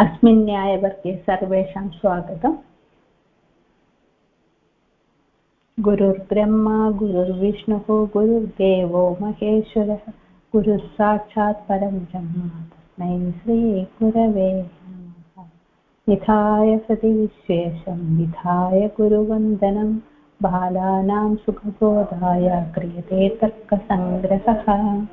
अस्मिन् न्यायवर्गे सर्वेषां स्वागतम्। गुरुर्ब्रह्मा गुरुर्विष्णुः गुरुर्देवो महेश्वरः गुरुः साक्षात् परं ब्रह्म तस्मै श्रीगुरवे नमः। विधाय सति विश्वेशं विधाय गुरुवन्दनं बालानां सुखबोधाय क्रियते तर्कसङ्ग्रहः।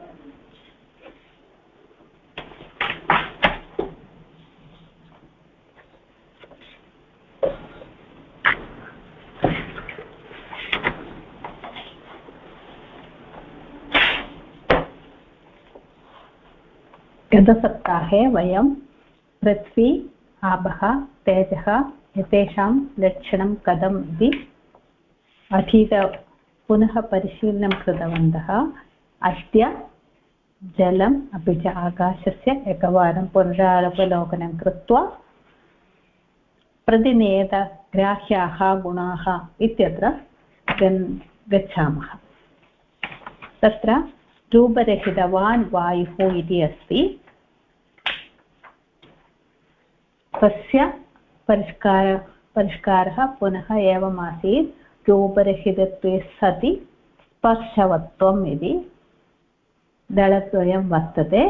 गतसप्ताहे वयं पृथ्वी आपः तेजः एतेषां लक्षणं कथम् इति पुनः परिशीलनं कृतवन्तः। अद्य जलम् अपि च आकाशस्य एकवारं पुनरावलोकनं कृत्वा प्रतिनेदग्राह्याः गुणाः इत्यत्र गच्छामः। तत्र रूपरहितवान् वायुः इति अस्ति। तस्य परिष्कारः पुनः एवमासीत्। रूपरहितत्वे सति स्पर्शवत्वम् इति दलद्वयं वर्तते।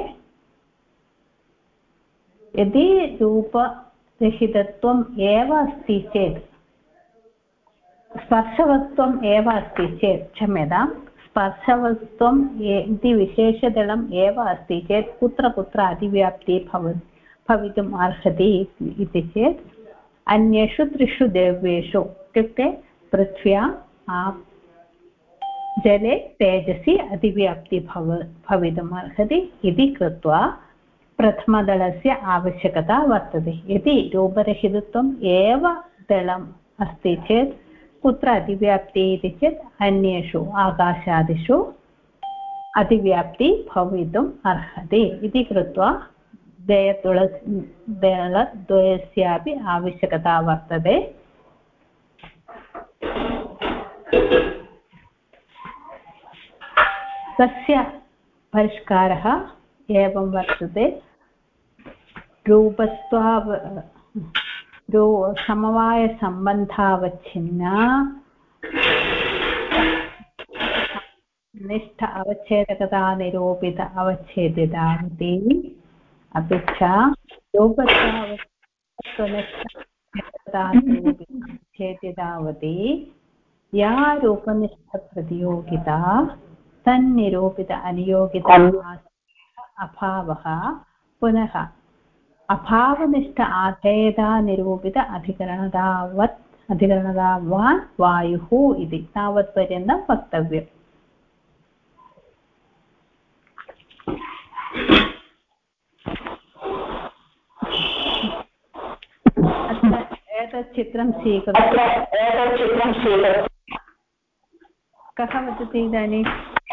यदि रूपरहितत्वम् एव अस्ति चेत् स्पर्शवत्वम् एव अस्ति चेत् क्षम्यतां स्पर्शवत्वम् इति विशेषदलम् एव अस्ति चेत् कुत्र कुत्र अतिव्याप्तिः भवितुम् अर्हति इति चेत् अन्येषु त्रिषु द्रव्येषु इत्युक्ते पृथ्व्यां जले तेजसि अतिव्याप्तिः भवितुम् अर्हति इति कृत्वा प्रथमदलस्य आवश्यकता वर्तते। यदि रूपरहितत्वम् एव दलम् अस्ति चेत् कुत्र अतिव्याप्तिः इति चेत् अन्येषु आकाशादिषु अतिव्याप्तिः भवितुम् अर्हति इति कृत्वा दलद्वयस्यापि आवश्यकता वर्तते। तस्य परिष्कारः एवं वर्तते। समवायसम्बन्धावच्छिन्ना निष्ठ अवच्छेदकता निरूपित अवच्छेदितावती अपि च रूपत्वावच्छेदितावती या रूपनिष्ठप्रतियोगिता तन्निरूपित अनियोगिता अभावः पुनः अभावनिष्ठ आधेयता निरूपित अधिकरणतावान् वायुः इति तावत्पर्यन्तं वक्तव्यम्। एतत् चित्रं स्वीकृत्य कः वदति इदानीम्?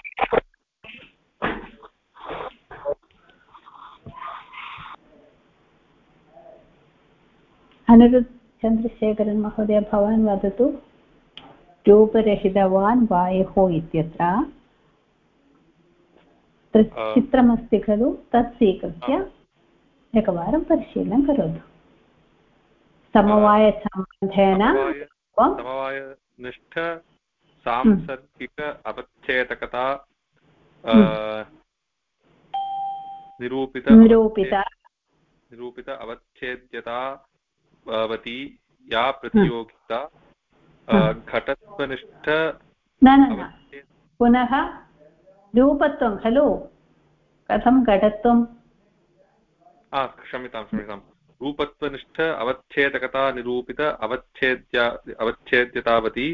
अनिरुद्ध चन्द्रशेखरन् महोदय भवान् वदतु। रूपरहितवान् वायुः इत्यत्र चित्रमस्ति खलु, तत् स्वीकृत्य एकवारं परिशीलनं करोतु। समवायसम्बन्धेन समवायनिष्ठ सांसर्गिक अवच्छेदकता निरूपित अवच्छेद्यता भवति या प्रतियोगिता घटत्वनिष्ठ पुनः रूपत्वं खलु, कथं घटत्वं? क्षम्यतां रूपत्वनिष्ठ अवच्छेदकता निरूपित अवच्छेद्यतावती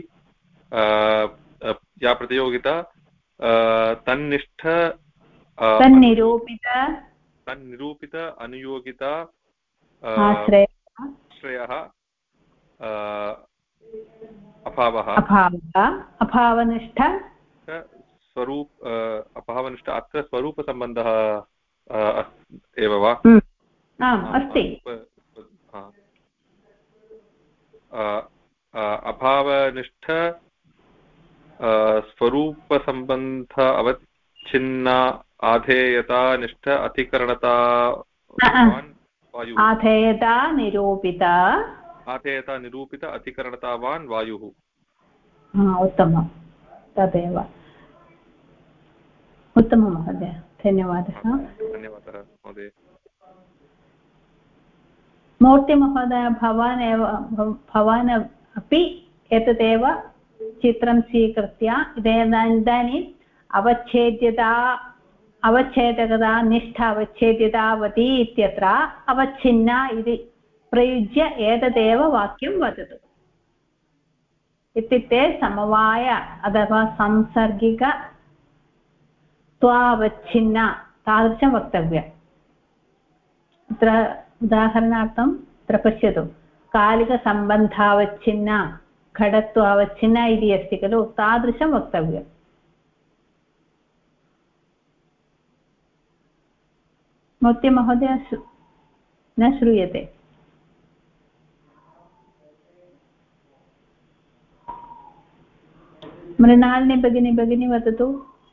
या प्रतियोगिता तन्निरूपित अनुयोगिता आश्रयः अभावनिष्ठ अत्र स्वरूपसम्बन्धः एव वा? अस्ति। अभावनिष्ठ स्वरूपसम्बन्ध अवच्छिन्ना आधेयता निष्ठ अधिकरणता वायुः आधेयता निरूपित आधेयता निरूपित अतिकरणतावान् वायुः उत्तमं तदेव उत्तमं महोदय धन्यवादः धन्यवादः महोदय मूर्तिमहोदय भवान् अपि एतदेव चित्रं स्वीकृत्य इदानीम् अवच्छेदकता निष्ठा अवच्छेद्यतावती इत्यत्र अवच्छिन्ना इति प्रयुज्य एतदेव वाक्यं वदतु इत्युक्ते समवाय अथवा सांसर्गिक त्वावच्छिन्ना तादृशं वक्तव्यम् अत्र उदाहरणार्थम् अत्र पश्यतु कालिकसम्बन्धावच्छिन्ना घटत्वावच्छिन्ना इति अस्ति खलु तादृशं वक्तव्यम् महोदय न श्रूयते मृणालिनी भगिनी वदतु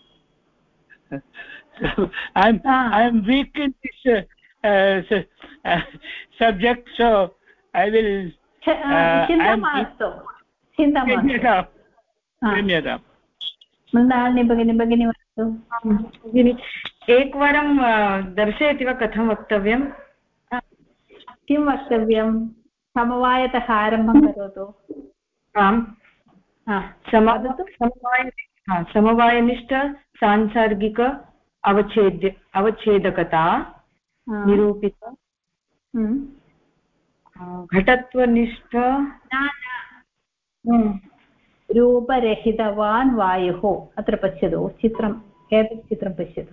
I'm weak in this subject, so I will. चिन्ता मास्तु मृणालिनी भगिनी वदतु भगिनि एकवारं दर्शयति वा कथं वक्तव्यं किं वक्तव्यं समवायतः आरम्भं करोतु आम् समवायनिष्ठ सांसर्गिक अवच्छेदकता निरूपित घटत्वनिष्ठ रूपरहितवान् वायुः अत्र पश्यतु चित्रम् एतत् चित्रं पश्यतु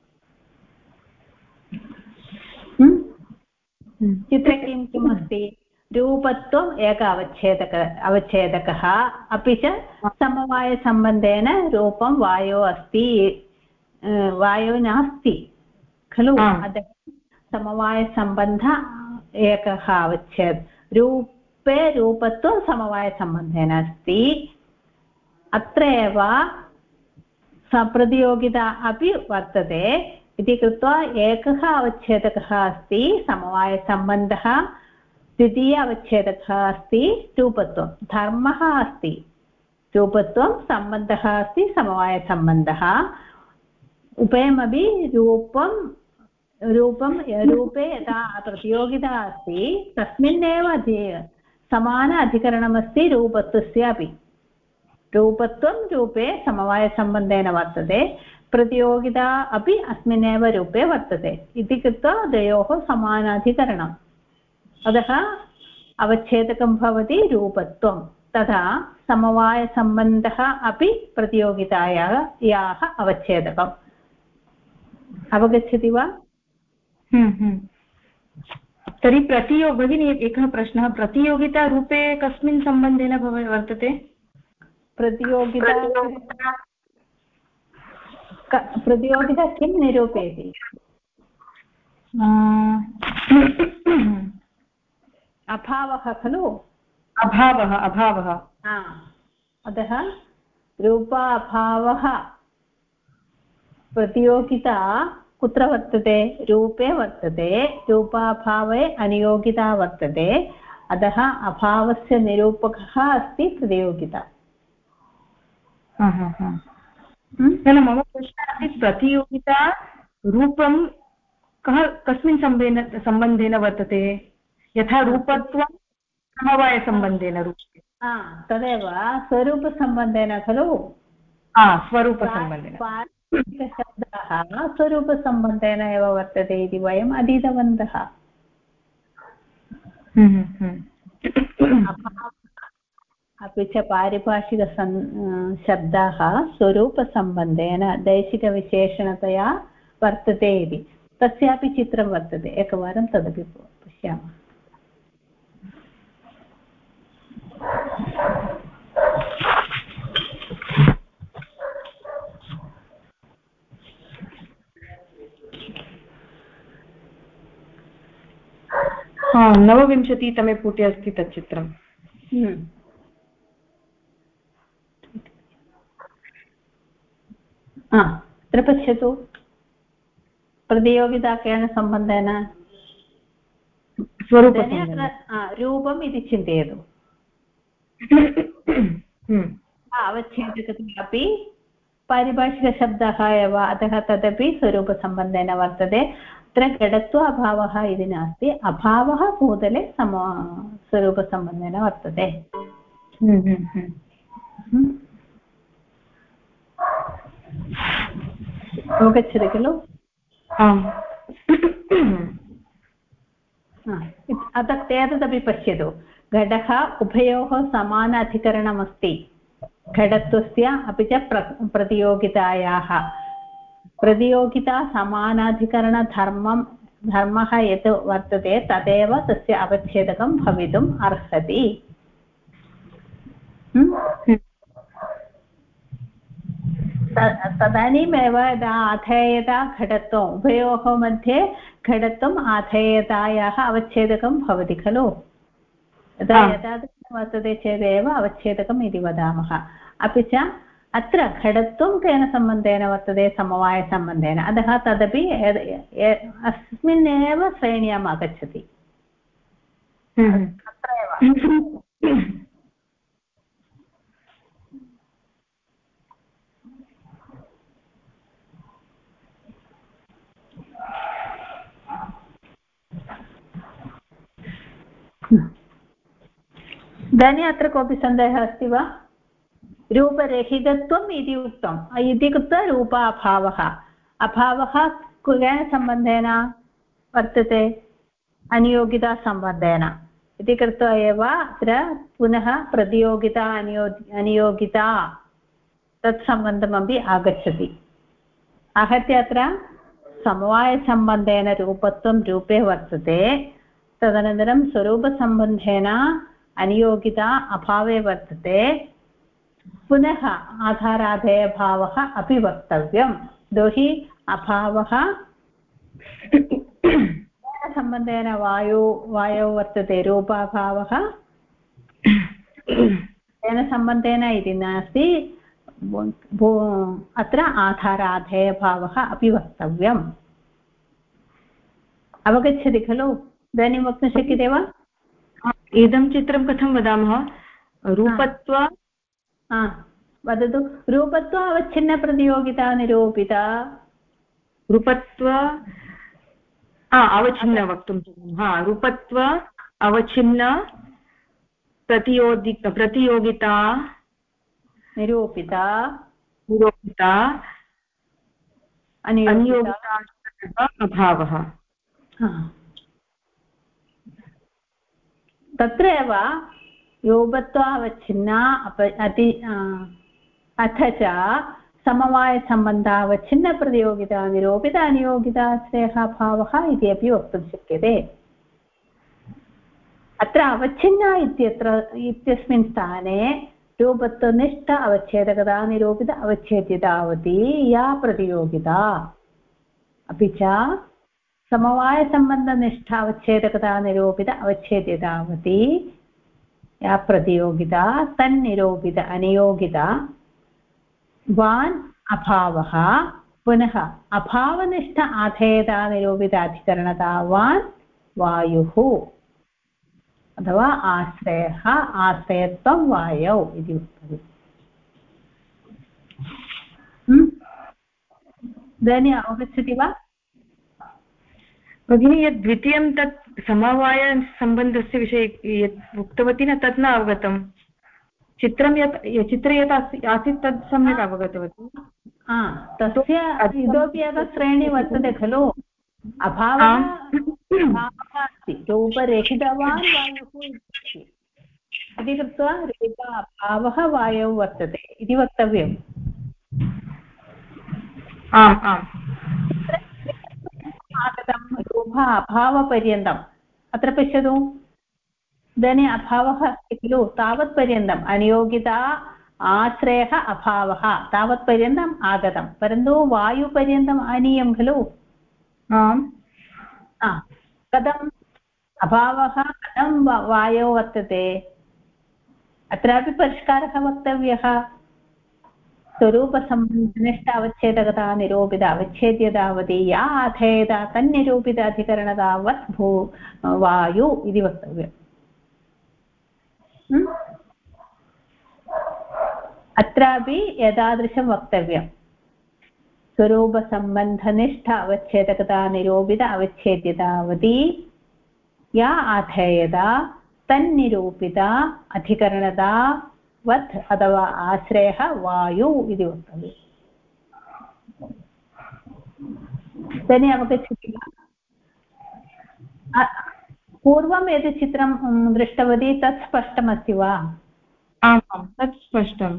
चित्रे किम् अस्ति रूपत्वम् एक अवच्छेदकः अपि च समवायसम्बन्धेन रूपं वायो अस्ति वायो नास्ति खलु अतः समवायसम्बन्ध एकः अवच्छेद रूपे रूपत्वं समवायसम्बन्धेन अस्ति अत्र एव प्रतियोगिता अपि वर्तते इति कृत्वा एकः अवच्छेदकः अस्ति समवायसम्बन्धः द्वितीय अवच्छेदकः अस्ति रूपत्वं धर्मः अस्ति रूपत्वं सम्बन्धः अस्ति समवायसम्बन्धः उभयमपि रूपे यदा प्रतियोगिता अस्ति तस्मिन्नेव समान अधिकरणमस्ति रूपत्वस्य अपि रूपत्वं रूपे समवायसम्बन्धेन वर्तते प्रतियोगिता अपि अस्मिन्नेव रूपे वर्तते इति कृत्वा द्वयोः समानाधिकरणम् अतः अवच्छेदकं भवति रूपत्वं तथा समवायसम्बन्धः अपि प्रतियोगितायाः अवच्छेदकम् अवगच्छति वा तर्हि भगिनी एकः प्रश्नः प्रतियोगिता रूपे कस्मिन् सम्बन्धेन वर्तते प्रतियोगिता किं निरूपयति अभावः खलु अभावः अतः रूपाभावः प्रतियोगिता कुत्र वर्तते रूपे वर्तते रूपाभावे अनियोगिता वर्तते अतः अभावस्य निरूपकः अस्ति प्रतियोगिता मम प्रश्नः अस्ति प्रतियोगिता रूपं कस्मिन् सम्बन्धेन वर्तते यथा रूपत्वं समवायसम्बन्धेन रूपे तदेव स्वरूपसम्बन्धेन खलु स्वरूपसम्बन्धेन शब्दाः स्वरूपसम्बन्धेन एव वर्तते इति वयम् अधीतवन्तः अपि च पारिभाषिक शब्दाः स्वरूपसम्बन्धेन दैशिकविशेषणतया वर्तते इति तस्यापि चित्रं वर्तते एकवारं तदपि पश्यामः नवविंशतितमे पुटे अस्ति तत् चित्रम् अत्र पश्यतु प्रतियोगिता केन सम्बन्धेन रूपम् इति चिन्तयतु। अवच्छेदकता अपि पारिभाषिकशब्दः एव, अतः तदपि स्वरूपसम्बन्धेन वर्तते। अत्र घटत्व अभावः इति नास्ति, अभावः भूतले स्वरूपसम्बन्धेन वर्तते। अवगच्छति खलु? अतः एतदपि पश्यतु, घटः उभयोः समान अधिकरणमस्ति, घटत्वस्य अपि च प्रतियोगितायाः। प्रतियोगिता समानाधिकरणधर्मः यत् वर्तते तदेव तस्य अवच्छेदकं भवितुम् अर्हति। तदानीमेव यदा आधेयता घटत्वम् उभयोः मध्ये घटत्वम् आधेयतायाः अवच्छेदकं भवति खलु। यदा एतादृशं वर्तते चेदेव अवच्छेदकम् इति वदामः। अपि च अत्र घटत्वं केन सम्बन्धेन वर्तते? समवायसम्बन्धेन। अतः तदपि अस्मिन्नेव श्रेण्याम् आगच्छति। अत्रैव इदानीम् अत्र कोऽपि सन्देहः अस्ति वा? रूपरहितत्वम् इति उक्तम्, इति कृत्वा रूपाभावः। अभावः केन सम्बन्धेन वर्तते? अनियोगितासम्बन्धेन। इति कृत्वा एव अत्र पुनः प्रतियोगिता अनियोगिता तत्सम्बन्धमपि आगच्छति। आहत्य अत्र समवायसम्बन्धेन रूपत्वं रूपे वर्तते, तदनन्तरं स्वरूपसम्बन्धेन अनियोगिता अभावे वर्तते, पुनः आधाराधेयभावः अपि वक्तव्यं। यतोहि अभावः सम्बन्धेन वायौ वर्तते, रूपाभावः तेन सम्बन्धेन इति नास्ति, अत्र आधाराधेयभावः अपि वक्तव्यम्। अवगच्छति खलु? इदानीं वक्तुं शक्यते वा? इदं चित्रं कथं वदामः? रूपत्व वदतु। रूपत्व अवच्छिन्नप्रतियोगिता निरूपिता। रूपत्व अवच्छिन्न वक्तुं शक्नुमः। रूपत्व अवच्छिन्न प्रतियोगिता निरूपिता अनियोगिता अभावः। तत्र एव रूपत्व अवच्छिन्ना अथ च समवायसम्बन्धावच्छिन्नप्रतियोगिता निरूपित अनियोगिताश्रयः भावः इति अपि वक्तुं शक्यते। अत्र अवच्छिन्ना इत्यस्मिन् स्थाने रूपत्वनिष्ठ अवच्छेदकता निरूपित अवच्छेद्यतावती या प्रतियोगिता, अपि च समवायसम्बन्धनिष्ठ अवच्छेदकता निरूपित अवच्छेद्यतावती या प्रतियोगिता तन्निरूपित अनियोगिता वान् अभावः, पुनः अभावनिष्ठ आधेयता निरूपित अधिकरणतावान् वायुः अथवा आश्रयः, आश्रयत्वं वायौ इति उक्तम्। इदानीम् अवगच्छति वा भगिनी? यद् द्वितीयं तत् समवायसम्बन्धस्य विषये यत् उक्तवती न, तत् न अवगतम्। चित्रे यत् आसीत् तत् सम्यक् अवगतवती। तस्य इतोपि एकः श्रेणी वर्तते खलु, अभावः अस्ति, रूपरहितवान् वायुः इति कृत्वा रूप अभावः वायौ वर्तते इति वक्तव्यम्। आगतं रूप अभावपर्यन्तम्। अत्र पश्यतु, इदानीम् अभावः अस्ति खलु, तावत्पर्यन्तम् अनियोगिता आश्रयः अभावः तावत्पर्यन्तम् आगतं, परन्तु वायुपर्यन्तम् आनीयं खलु। कथम् अभावः कथं वायौ वर्तते? अत्रापि परिष्कारः वक्तव्यः। स्वरूपसम्बन्धनिष्ठ अवच्छेदकता निरूपित अवच्छेद्यतावती या आधेयत तन्निरूपित अधिकरणतावत् वायु इति वक्तव्यम्। अत्रापि एतादृशं वक्तव्यम्। स्वरूपसम्बन्धनिष्ठ अवच्छेदकता निरूपित अवच्छेद्यतावती या आधेयता तन्निरूपित अधिकरणतावत् अथवा आश्रयः वायु इति वक्तव्यम्। इदानीम् अवगच्छति वा? पूर्वं यद् चित्रं दृष्टवती तत् स्पष्टमस्ति वा? आम् तत् स्पष्टम्।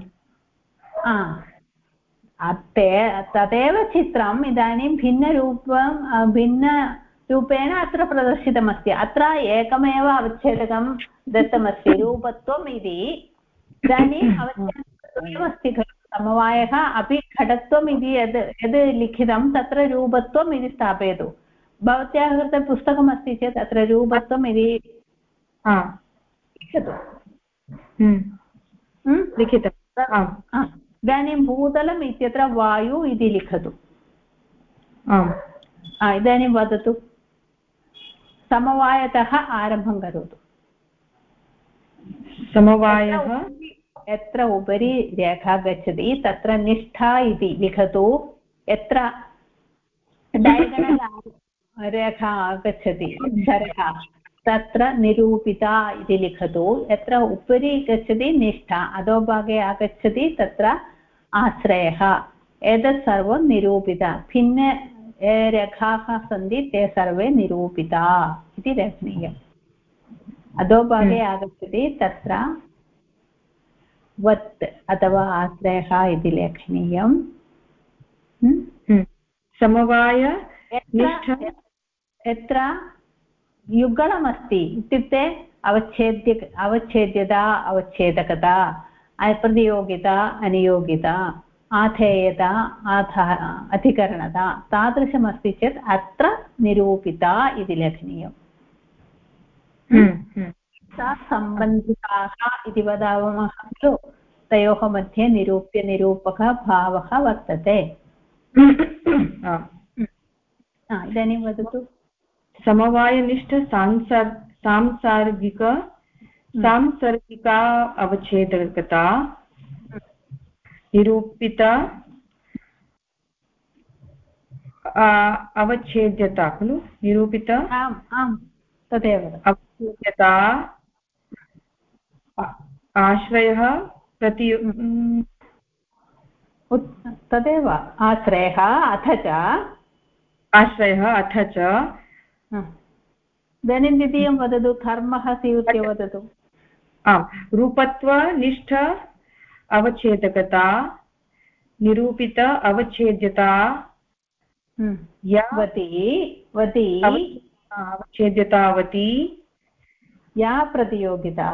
तदेव चित्रम् इदानीं भिन्नरूपेण अत्र प्रदर्शितमस्ति। अत्र एकमेव अवच्छेदकं दत्तमस्ति रूपत्वम् इति। इदानीम् अवच्छेदकमस्ति खलु, समवायः अपि घटत्वम् इति यद् लिखितं तत्र रूपत्वम् इति स्थापयतु। भवत्याः कृते पुस्तकमस्ति चेत् अत्र रूपत्वम् इति लिखतु। लिखितम्। इदानीं भूतलम् इत्यत्र वायु इति लिखतु। इदानीं वदतु, समवायतः आरम्भं करोतु। समवायः यत्र उपरि रेखा गच्छति तत्र निष्ठा इति लिखतु। यत्र डायगनल् रेखा आगच्छति सरः तत्र निरूपिता इति लिखतु। यत्र उपरि गच्छति निष्ठा, अधोभागे आगच्छति तत्र आश्रयः। एतत् सर्वं निरूपिता। भिन्न ये रेखाः सन्ति ते सर्वे निरूपिता इति लेखनीयम्। अधोभागे आगच्छति तत्र वत् अथवा आश्रयः इति लेखनीयम्। समवाय यत्र युगलमस्ति इत्युक्ते अवच्छेद्यता अवच्छेदकता, प्रतियोगिता अनियोगिता, आधेयता अधिकरणता तादृशमस्ति चेत् अत्र निरूपिता इति लेखनीयम्। सम्बन्धिताः इति वदामः खलु, तयोः मध्ये निरूप्य निरूपकः भावः वर्तते। इदानीं वदतु। समवायनिष्ठ सांसर्गिका अवच्छेदकता निरूपिता अवच्छेद्यता खलु, निरूपिता तदेव अवच्छेद्यता आश्रयः तदेव आश्रयः अथ च इदानीं द्वितीयं वदतु, धर्मः स्वीकृत्य वदतु। रूपत्वनिष्ठ अवच्छेदकता निरूपित अवच्छेद्यता अवच्छेद्यतावती या प्रतियोगिता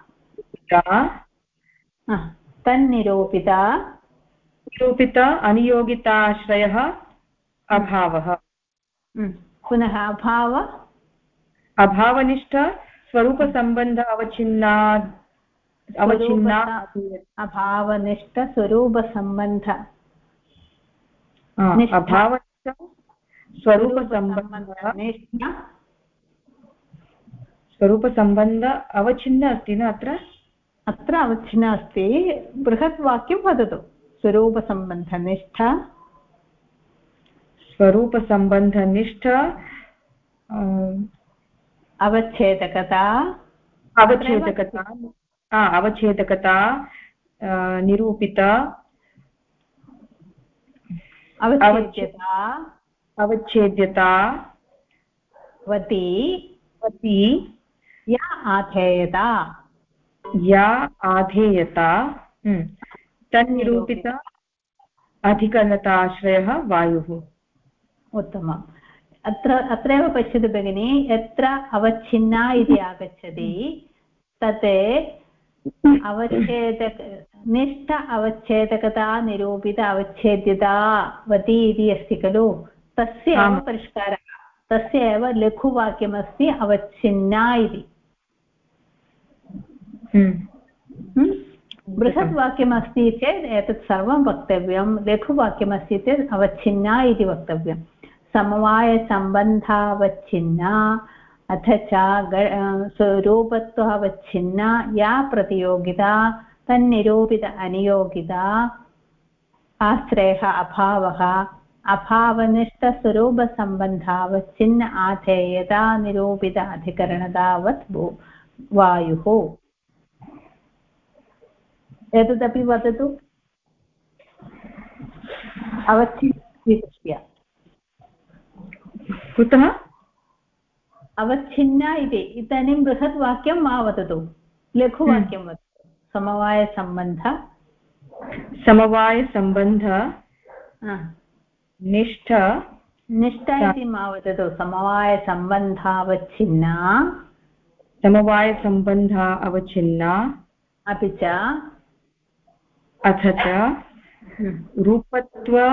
तन्निरूपिता निरूपित अनियोगिताश्रयः अभावः। पुनः अभावनिष्ठ स्वरूपसम्बन्ध अभावनिष्ठ स्वरूपसम्बन्ध अभावनिष्ठ स्वरूपसम्बन्ध अवच्छिन्न अस्ति न अत्र अवच्छिन्न अस्ति। बृहत् वाक्यं वदतु। स्वरूपसम्बन्धनिष्ठ अवच्छेदकता निरूपित अवच्छेद्यता वती या आधेयता तन्निरूपित अधिकरणताश्रयः वायुः। उत्तमम्। अत्रैव पश्यतु भगिनी, यत्र अवच्छिन्ना इति आगच्छति तत् निष्ठ अवच्छेदकता निरूपित अवच्छेद्यता वती इति अस्ति खलु, तस्य एव परिष्कारः, तस्य एव लघुवाक्यमस्ति अवच्छिन्ना इति। बृहद्वाक्यमस्ति चेत् एतत् सर्वं वक्तव्यं, लघुवाक्यमस्ति चेत् अवच्छिन्ना इति वक्तव्यं। समवायसम्बन्धावच्छिन्ना अथ च स्वरूपत्वावच्छिन्ना या प्रतियोगिता तन्निरूपित अनियोगिता आश्रयः अभावः अभावनिष्ठस्वरूपसम्बन्धावच्छिन्न आधेयता निरूपित अधिकरणतावत् वायुः। एतदपि वदतु अवच्छिन्न। कुतः अवच्छिन्ना इति? इदानीं बृहत् वाक्यं मा वदतु, लघुवाक्यं वदतु। समवायसम्बन्ध निष्ठ इति मा वदतु। समवायसम्बन्धावच्छिन्ना अवच्छिन्ना अपि च अथ च रूपत्व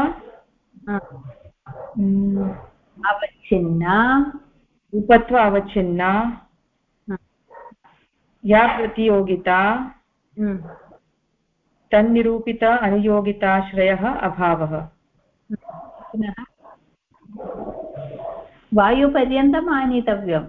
अवच्छिन्ना या प्रतियोगिता तन्निरूपित अनियोगिताश्रयः अभावः। पुनः वायुपर्यन्तम् आनीतव्यम्।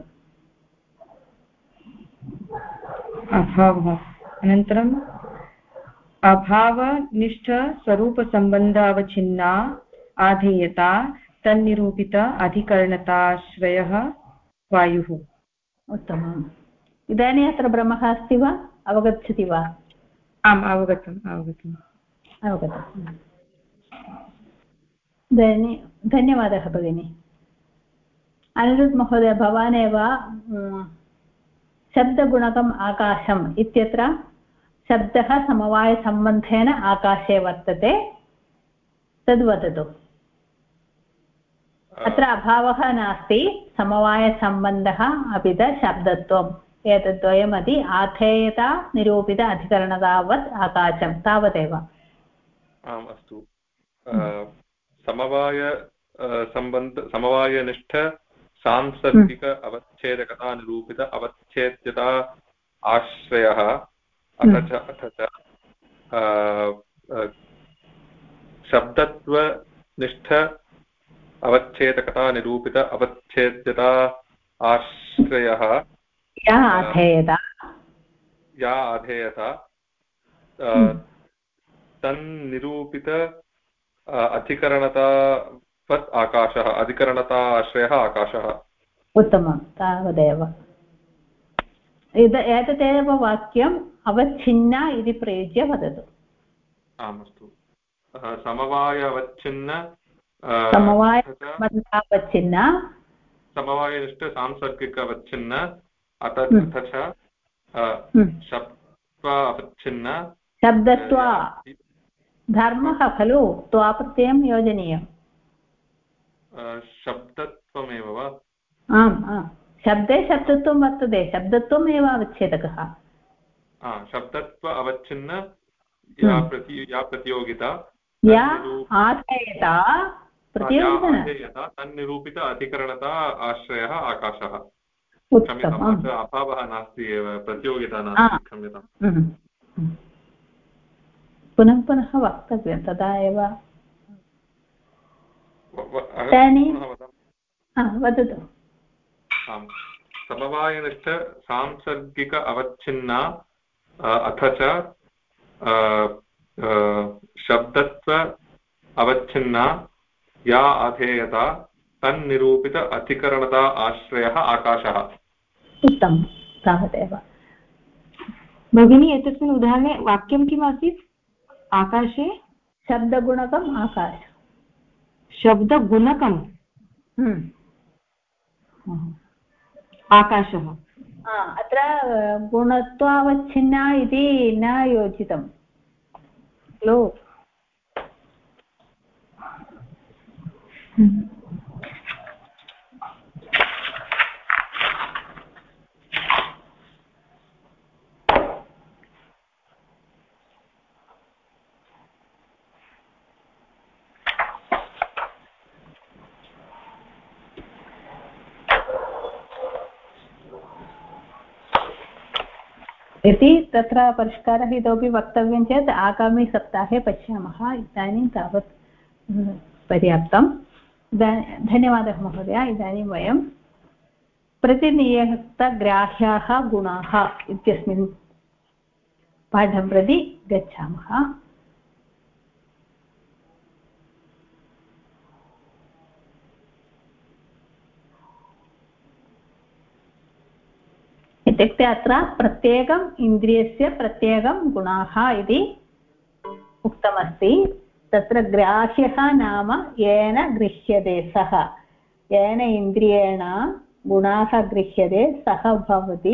अभावः अनन्तरम् अभावनिष्ठ स्वरूपसम्बन्धावच्छिन्ना आधेयता तन्निरूपित अधिकरणताश्रयः वायुः। उत्तमम्। इदानीम् अत्र भ्रमः अस्ति वा, अवगच्छति वा? आम्, अवगतम्। धन्यवादः भगिनी। अनिरुद्ध महोदय, भवानेव शब्दगुणकम् आकाशम् इत्यत्र शब्दः समवायसम्बन्धेन आकाशे वर्तते, तद् वदतु। अत्र अभावः नास्ति, समवायसम्बन्धः अपि च शब्दत्वम्, एतद्वयमपि आधेयता निरूपित अधिकरणतावत् आकाशं, तावदेव। आम्, अस्तु। समवायनिष्ठ सांसर्गिक अवच्छेदकता निरूपित अवच्छेद्यता आश्रयः अथ च शब्दत्वनिष्ठ अवच्छेदकता निरूपित अवच्छेद्यता आश्रयः या आधेयता तन्निरूपित अधिकरणतावत् आकाशः, अधिकरणता आश्रयः आकाशः। उत्तमं, तावदेव। एतदेव वाक्यम् अवच्छिन्ना इति प्रयुज्य वदतु। आम्, अस्तु। समवायनिष्ठ सांसर्गिक अवच्छिन्न अथ च शब्दत्वावच्छिन्न शब्दत्वा धर्मः खलु, त्वाप्रत्ययं योजनीयम्। शब्दत्वमेव वा? आम्, शब्दे शब्दत्वं वर्तते, शब्दत्वमेव अवच्छेदकः। शब्दत्व अवच्छिन्न या प्रतियोगिता या आधेयता प्रतियोगिता तन्निरूपित अधिकरणता आश्रयः आकाशः। उत्तमम्। अभावः नास्ति एव, प्रतियोगिता नास्ति, क्षम्यताम्। पुनः पुनः वक्तव्यं, तदा एव। वदतु। आम्, समवायनिष्ठ सांसर्गिक अवच्छिन्ना अथ च शब्दत्व अवच्छिन्ना या आधेयता तन्निरूपित अधिकरणता आश्रयः आकाशः। उत्तमं, तावदेव। भगिनी, एतस्मिन् उदाहरणे वाक्यं किम् आसीत्? आकाशे शब्दगुणकम् आकाश। शब्दगुणकम् आकाशः। अत्र गुणत्वावच्छिन्ना इति न योजितं खलु। यदि तत्र परिष्कारः इतोपि वक्तव्यं चेत् आगामिसप्ताहे पश्यामः। इदानीं तावत् पर्याप्तं। धन्यवादः महोदय। इदानीं वयं प्रतिनियतग्राह्याः गुणाः इत्यस्मिन् पाठं प्रति गच्छामः। इत्युक्ते अत्र प्रत्येकम् इन्द्रियस्य प्रत्येकं गुणाः इति उक्तमस्ति। तत्र ग्राह्यः नाम येन गृह्यते सः, येन इन्द्रियेण गुणाः गृह्यते सः भवति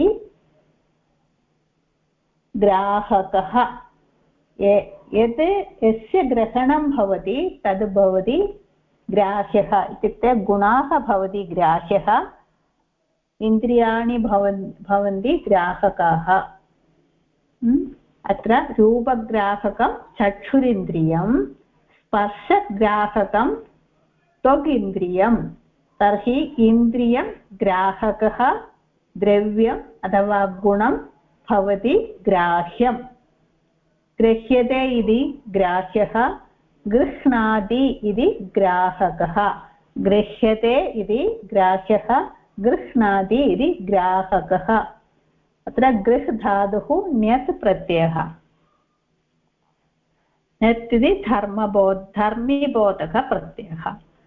ग्राहकः। यत् यस्य ग्रहणं भवति तद् भवति ग्राह्यः। इत्युक्ते गुणाः भवति ग्राह्यः, इन्द्रियाणि भवन्ति ग्राहकाः। अत्र रूपग्राहकं चक्षुरिन्द्रियं, स्पर्शग्राहकं त्वगिन्द्रियं। तर्हि इन्द्रियं ग्राहकः, द्रव्यम् अथवा गुणं भवति ग्राह्यं। गृह्यते इति ग्राह्यः, गृह्णाति इति ग्राहकः। गृह्यते इति ग्राह्यः, गृह्णाति इति ग्राहकः। अत्र गृह् धातुः ण्यत् प्रत्ययः। ण्यत् इति धर्मीबोधकः प्रत्ययः।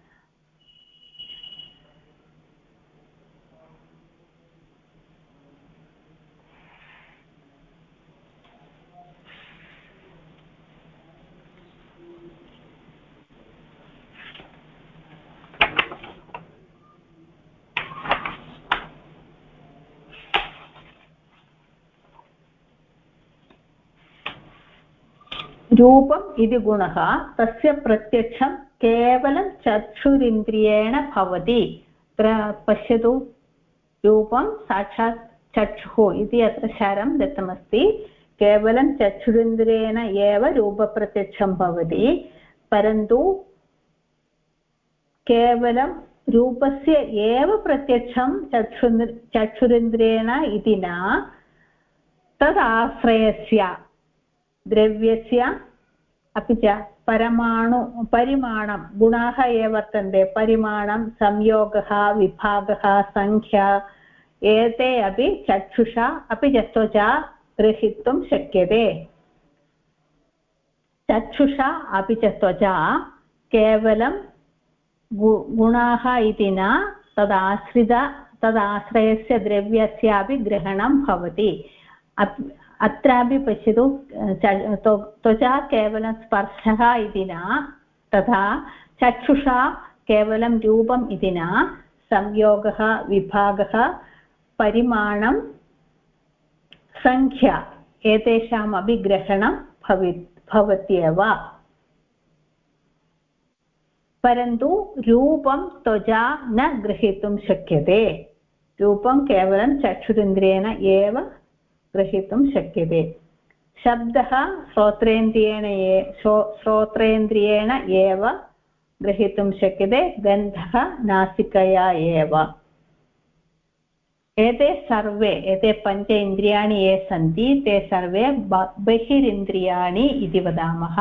रूपम् इति गुणः तस्य प्रत्यक्षं केवलं चक्षुरिन्द्रियेण भवति। अत्र पश्यतु, रूपं साक्षात् चक्षुः इति अत्र सारं दत्तमस्ति। केवलं चक्षुरिन्द्रियेण एव रूपप्रत्यक्षं भवति, परन्तु केवलं रूपस्य एव प्रत्यक्षं चक्षुरिन्द्रियेण इति न, तदाश्रयस्य द्रव्यस्य अपि च परिमाणं गुणाः ये वर्तन्ते, परिमाणं, संयोगः, विभागः, संख्या, एते अपि चक्षुषा अपि च त्वचा ग्रहीतुं शक्यते। चक्षुषा अपि च त्वचा केवलं गुणाः इति न, तदाश्रयस्य द्रव्यस्यापि ग्रहणं भवति। अत्रापि पश्यतु, त्वचा केवलं स्पर्शः इति न, तथा चक्षुषा केवलं रूपम् इति न, संयोगः, विभागः, परिमाणं, संख्या एतेषामपि ग्रहणं भवत्येव। परन्तु रूपं त्वचा न ग्रहीतुं शक्यते। रूपं केवलं चक्षुरिन्द्रियेण एव ग्रहीतुं शक्यते। शब्दः श्रोत्रेन्द्रियेण एव ग्रहीतुं शक्यते, गन्धः नासिकया एव। एते पञ्च इन्द्रियाणि ये सन्ति ते सर्वे बहिरिन्द्रियाणि इति वदामः।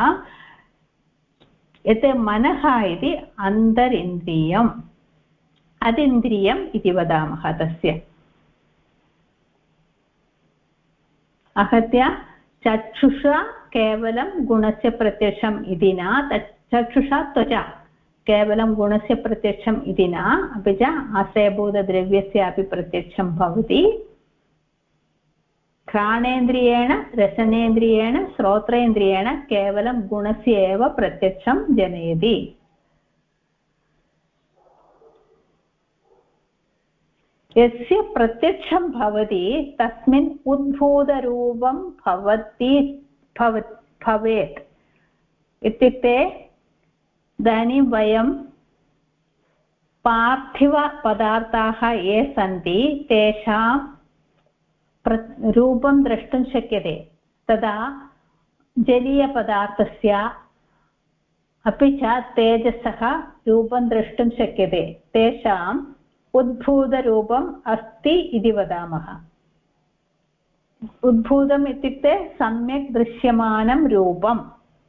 यत् मनः इति अन्तरिन्द्रियम्, अतीन्द्रियम् इति वदामः तस्य। आहत्य चक्षुषा केवलं गुणस्य प्रत्यक्षम् इति न, चक्षुषा त्वचा केवलं गुणस्य प्रत्यक्षम् इति न, अपि च आश्रयभूतद्रव्यस्यापि प्रत्यक्षं भवति। घ्राणेन्द्रियेण, रसनेन्द्रियेण, श्रोत्रेन्द्रियेण केवलं गुणस्य एव प्रत्यक्षं जनयति। यस्य प्रत्यक्षं भवति तस्मिन् उद्भूतरूपं भवेत्। इत्युक्ते इदानीं वयं पार्थिवपदार्थाः ये सन्ति तेषां रूपं द्रष्टुं शक्यते, तदा जलीयपदार्थस्य अपि च तेजसः रूपं द्रष्टुं शक्यते। तेषाम् उद्भूतरूपम् अस्ति इति वदामः। उद्भूतम् इत्युक्ते सम्यक् दृश्यमानं रूपम्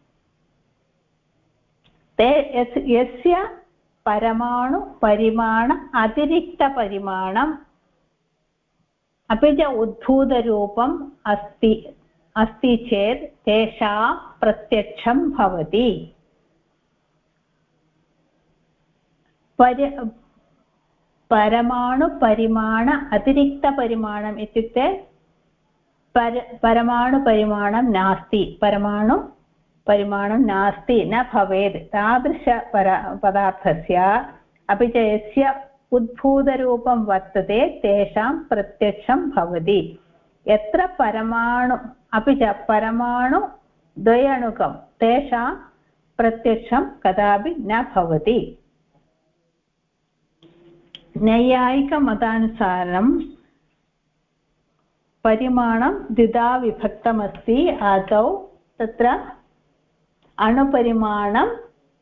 ते यस्य परमाणु परिमाण अतिरिक्तपरिमाणम् अपि च उद्भूतरूपम् अस्ति चेत् तेषां प्रत्यक्षं भवति परमाणुपरिमाण अतिरिक्तपरिमाणम् इत्युक्ते परमाणुपरिमाणं नास्ति परमाणुपरिमाणं नास्ति न भवेत् तादृश पदार्थस्य अपि च यस्य उद्भूतरूपं वर्तते तेषां प्रत्यक्षं भवति यत्र परमाणु अपि च परमाणुद्वयणुकं तेषां प्रत्यक्षं कदापि न भवति नैयायिकमतानुसारं परिमाणं द्विधा विभक्तमस्ति आदौ तत्र अणुपरिमाणम्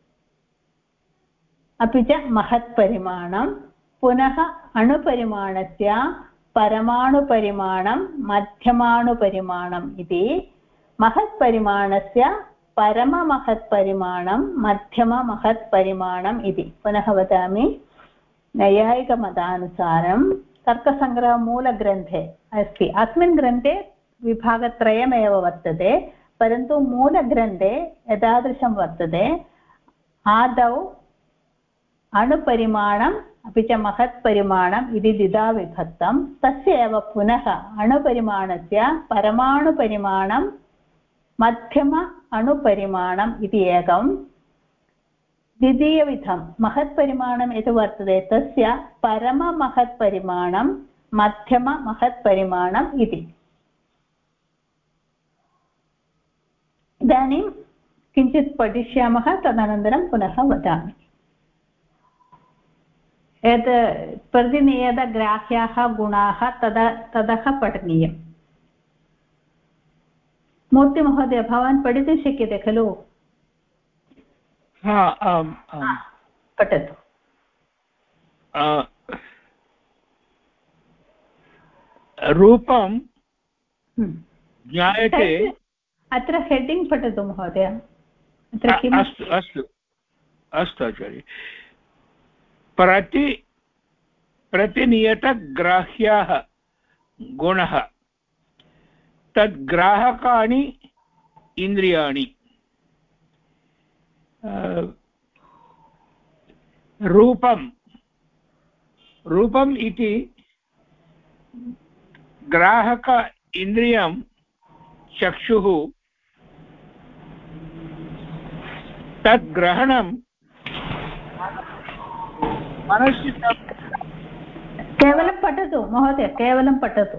अपि च महत्परिमाणं पुनः अणुपरिमाणस्य परमाणुपरिमाणं मध्यमाणुपरिमाणम् इति महत्परिमाणस्य परममहत्परिमाणं मध्यममहत्परिमाणम् इति पुनः वदामि नैयायिकमतानुसारं तर्कसङ्ग्रहमूलग्रन्थे अस्ति अस्मिन् ग्रन्थे विभागत्रयमेव वर्तते परन्तु मूलग्रन्थे एतादृशं वर्तते आदौ अणुपरिमाणम् अपि च महत्परिमाणम् इति द्विधा विभक्तं तस्य एव पुनः अणुपरिमाणस्य परमाणुपरिमाणं मध्यम अणुपरिमाणम् इति एकं द्वितीयविधं महत्परिमाणं यत् वर्तते तस्य परममहत्परिमाणं मध्यममहत्परिमाणम् इति इदानीं किञ्चित् पठिष्यामः तदनन्तरं पुनः वदामि यत् प्रतिनियतग्राह्याः गुणाः ततः पठनीयम् मूर्तिमहोदय भवान् पठितुं शक्यते खलु पठतु रूपं ज्ञायते अत्र हेडिङ्ग् पठतु महोदय अस्तु अस्तु अस्तु आचार्य प्रतिनियतग्राह्याः गुणः तद्ग्राहकाणि इन्द्रियाणि रूपम् इति ग्राहक इन्द्रियं चक्षुः तद्ग्रहणं मनसि केवलं पठतु महोदय केवलं पठतु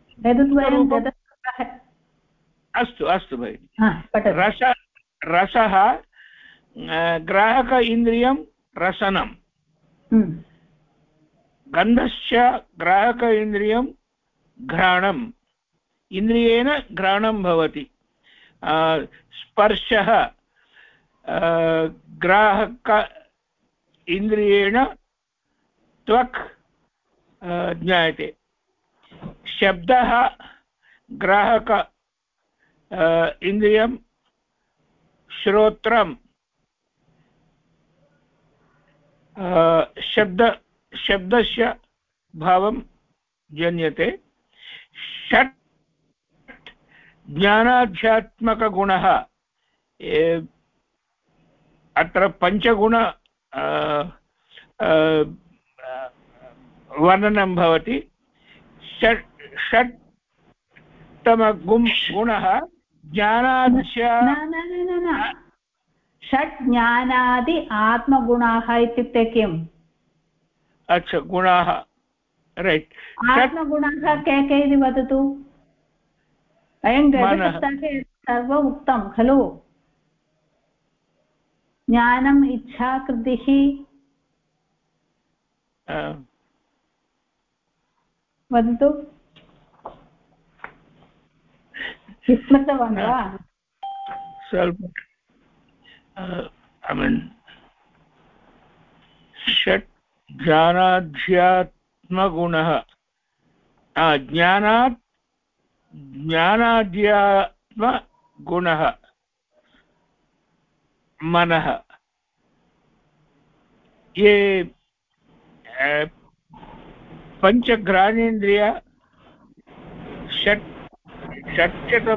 अस्तु अस्तु भगिनि रसः ग्राहक इन्द्रियं रसनं गन्धश्च ग्राहक इन्द्रियं घ्राणम् इन्द्रियेण घ्राणं भवति स्पर्शः ग्राहक इन्द्रियेण त्वक् ज्ञायते शब्दः ग्राहक इन्द्रियं श्रोत्रं शब्दस्य भावं जन्यते षट् ज्ञानाध्यात्मकगुणः अत्र पञ्चगुण वर्णनं भवति षट्तमगुणः षट् ज्ञानादि आत्मगुणाः इत्युक्ते किम् अच्छा गुणाः रैट् आत्मगुणाः के के इति वदतु वयं गतसप्ताहे सर्वम् उक्तं खलु ज्ञानम् इच्छा कृतिः वदतु विस्मृतवान् वा षट् ज्ञानाध्यात्मगुणः ज्ञानात् ज्ञानाध्यात्मगुणः मनः ये पञ्चघ्राणेन्द्रिय षट्शतम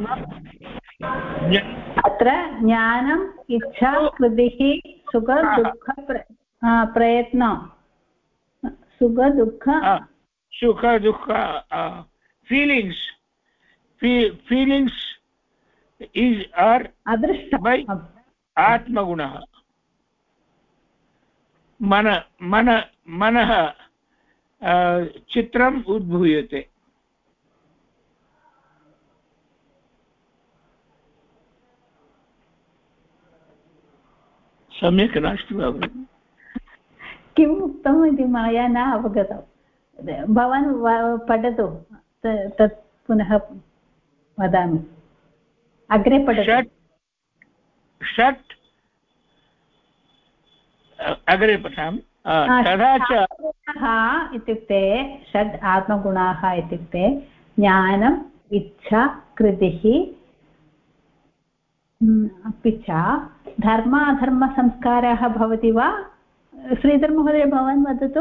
अत्र ज्ञानम् इच्छा कृतिः सुख दुःख प्रयत्न सुख दुःख फीलिङ्ग्स् आर् अदृष्ट बै आत्मगुणः मनः चित्रम् उद्भूयते सम्यक् नास्ति वा किम् उक्तम् इति मया न अवगतं भवान् पठतु तत् पुनः वदामि अग्रे पठतु षट् अग्रे पठामि तथा च इत्युक्ते षड् आत्मगुणाः इत्युक्ते ज्ञानम् इच्छा कृतिः अपि च धर्माधर्मसंस्काराः भवति वा श्रीधर महोदय भवान् वदतु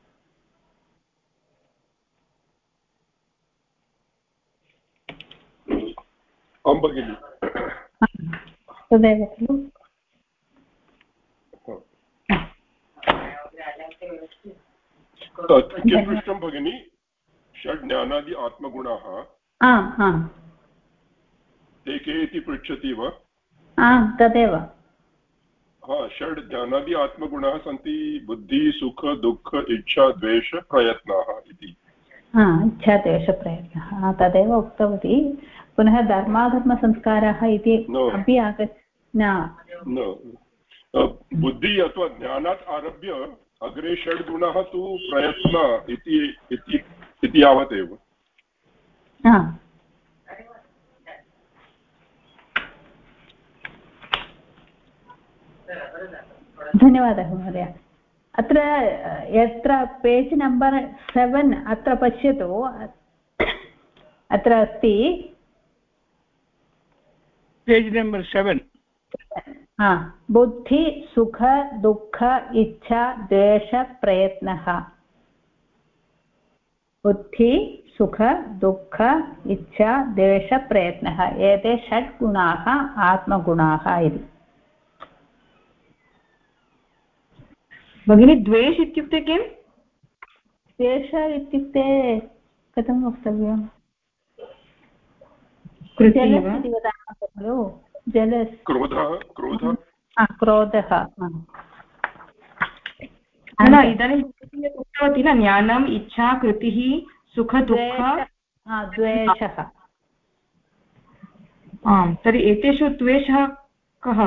तदेव खलु किं पृष्टं भगिनी षड् ज्ञानादि आत्मगुणाः ते के इति पृच्छति वा तदेव षड् ज्ञानादि आत्मगुणाः सन्ति बुद्धि सुख दुःख इच्छा द्वेष प्रयत्नाः इति इच्छा द्वेष प्रयत्नः तदेव उक्तवती पुनः धर्माधर्मसंस्काराः इति अपि न बुद्धि अथवा ज्ञानात् आरभ्य अग्रे षड् गुणाः तु प्रयत्न इति यावदेव धन्यवादः महोदय अत्र यत्र पेज् नम्बर् 7 अत्र पश्यतु अत्र अस्ति पेज् नम्बर् 7 बुद्धि सुख दुःख इच्छा द्वेष प्रयत्नः बुद्धि सुख दुःख इच्छा द्वेष प्रयत्नः एते षट् गुणाः आत्मगुणाः इति भगिनी द्वेष इत्युक्ते किम् द्वेष इत्युक्ते कथं वक्तव्यं जलस् इति वदामः खलु जलस् क्रोधः इदानीं उक्तवती न ज्ञानम् इच्छा कृतिः सुख दुःख द्वेषः आम् तर्हि एतेषु द्वेषः कः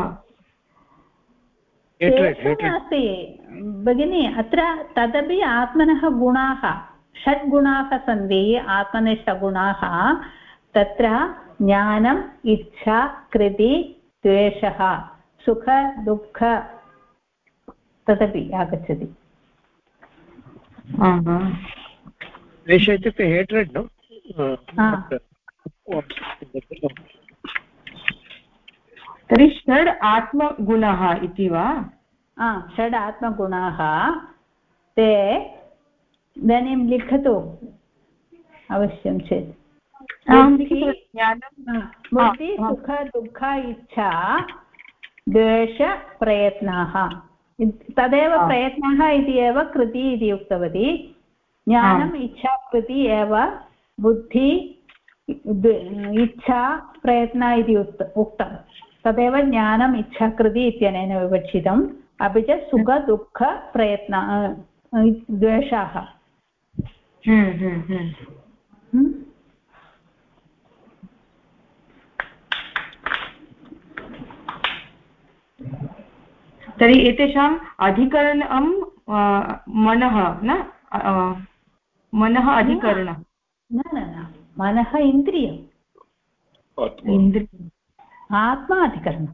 नास्ति भगिनी अत्र तदपि आत्मनः गुणाः षड् गुणाः सन्ति आत्मनिष्ठगुणाः तत्र ज्ञानम् इच्छा कृति द्वेषः सुख दुःख तदपि आगच्छति द्वेष इत्युक्ते हेट्रेड् नो तर्हि षड् आत्मगुणाः इति वा षड् आत्मगुणाः ते इदानीं लिखतु अवश्यं चेत् बुद्धि सुख दुःख इच्छा द्वेष प्रयत्नाः तदेव प्रयत्नः इति एव कृति इति उक्तवती ज्ञानम् इच्छा कृति एव बुद्धि इच्छा प्रयत्न इति उक्तं तदेव ज्ञानम् इच्छा कृति इत्यनेन विवक्षितम् अपि च सुख दुःख प्रयत्न द्वेषाः तर्हि एतेषाम् अधिकरणं मनः न मनः अधिकरणं न मनः इन्द्रियम् आत्मा अधिकरणम्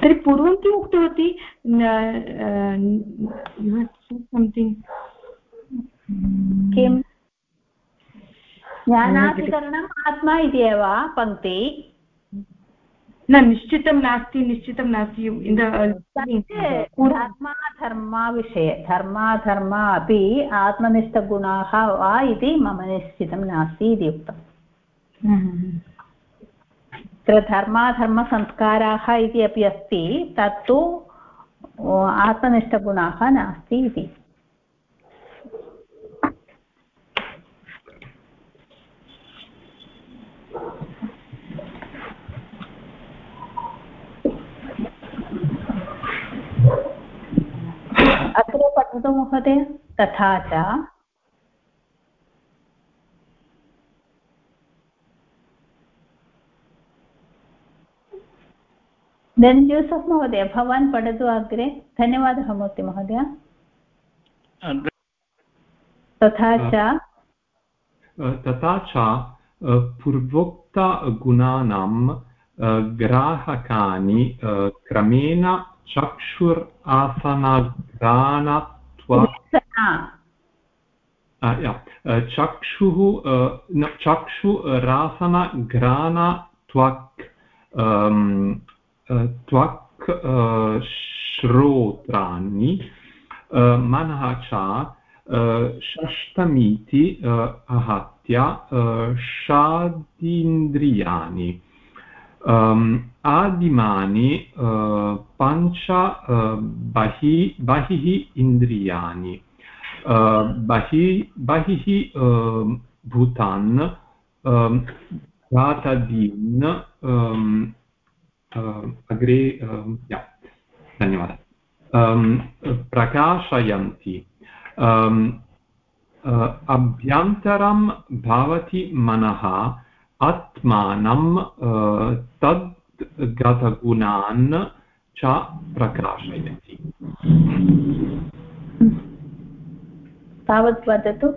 तर्हि पूर्वं किम् उक्तवती संथिङ्ग् किं ज्ञानाधिकरणम् आत्मा इति एव पङ्क्ति न निश्चितं नास्ति धर्माधर्मविषये धर्माधर्मा अपि आत्मनिष्ठगुणाः वा इति मम निश्चितं नास्ति इति उक्तम् तत्र धर्माधर्मसंस्काराः इति अपि अस्ति तत्तु आत्मनिष्ठगुणाः नास्ति इति अग्रे पठतु महोदय तथा च जोसेफ् महोदय भवान् पठतु अग्रे धन्यवादः मूर्ति महोदय तथा च पूर्वोक्तगुणानां ग्राहकानि क्रमेण चक्षुरासनघ्राणत्वक् त्वक् श्रोत्राणि मनः च षष्ठमिति आहत्य षादीन्द्रियाणि आदिमानि पञ्च बहिः इन्द्रियाणि बहिः भूतान् घातादीन् अग्रे धन्यवादः प्रकाशयन्ति अभ्यन्तरं भवति मनः आत्मानं तद्गतगुणान् च प्रकाशयति तावत् वदतु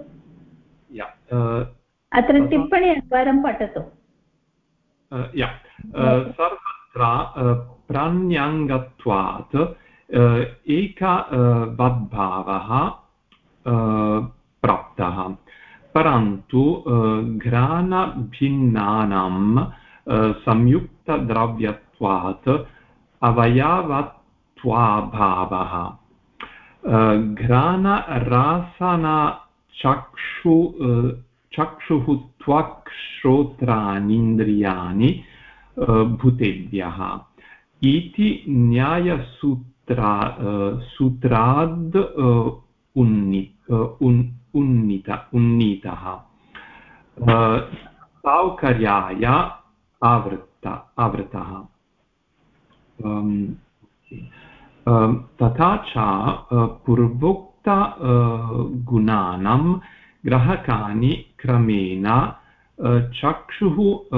अत्र टिप्पणी एकवारं पठतु सर्वत्र प्राण्याङ्गत्वात् एकवद्भावः प्राप्तः परन्तु घ्राणभिन्नानां संयुक्तद्रव्यत्वात् अवयवत्वाभावः चक्षुः त्वक् श्रोत्राणीन्द्रियाणि भूतेभ्यः इति न्यायसूत्राद् उन्नीतः सौकर्याय आवृतः तथा च पूर्वोक्त गुणानां ग्राहकानि क्रमेण चक्षुः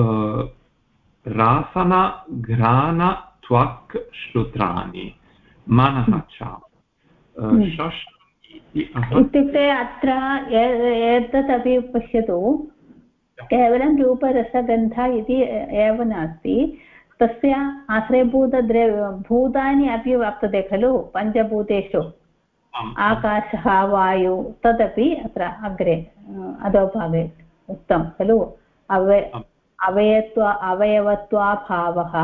रासनघ्राणत्वक् श्रोत्राणि मनः च इत्युक्ते अत्र एतदपि पश्यतु केवलं रूपरसगन्ध इति एव नास्ति तस्य आश्रयभूतानि अपि वर्तते खलु पञ्चभूतेषु आकाशः वायु तदपि अत्र अग्रे अधोभागे उक्तं खलु अवयवत्वाभावः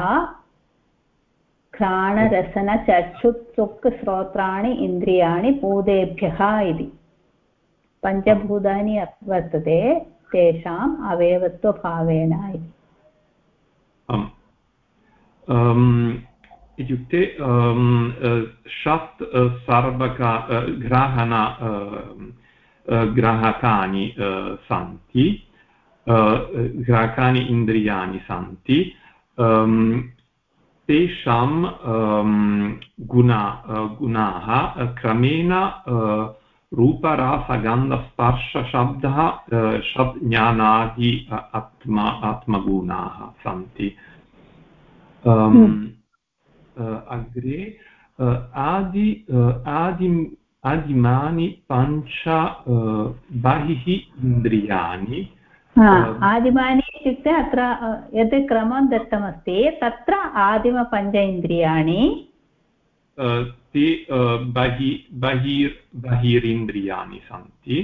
घ्राणरसनचक्षुत्वक् श्रोत्राणि इन्द्रियाणि भूतेभ्यः इति पञ्चभूतानि वर्तते तेषाम् अवयवत्वभावेन इति इत्युक्ते षट् ग्राहकानि सन्ति ग्राहकानि इन्द्रियाणि सन्ति तेषां गुणाः क्रमेण रूपरसगन्धस्पर्शशब्दः षड्ज्ञानादि आत्मगुणाः सन्ति अग्रे आदिमानि पञ्च बहिः इन्द्रियाणि आदिमानि इत्युक्ते अत्र यत् क्रमं दत्तमस्ति तत्र आदिमपञ्च इन्द्रियाणि ते बहिरिन्द्रियाणि सन्ति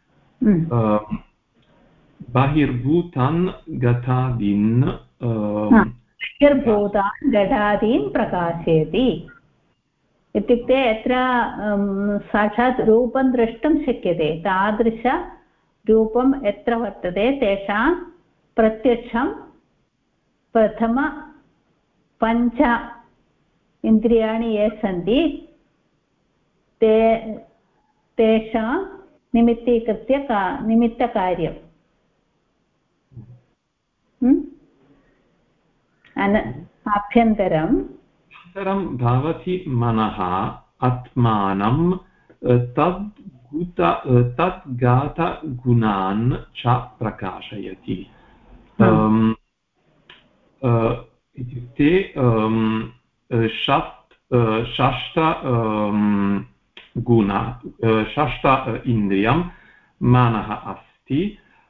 बहिर्भूतान् घटादीन् बहिर्भूतान् घटादीन् प्रकाशयति इत्युक्ते यत्र साक्षात् रूपं द्रष्टुं शक्यते तादृशरूपं यत्र वर्तते तेषां प्रत्यक्षं प्रथम पञ्च इन्द्रियाणि ये सन्ति तेषां निमित्तीकृत्य निमित्तकार्यम् आभ्यन्तरं भवति मनः आत्मानं तद्गातगुणान् च प्रकाशयति इत्युक्ते षष्ठ इन्द्रियं मनः अस्ति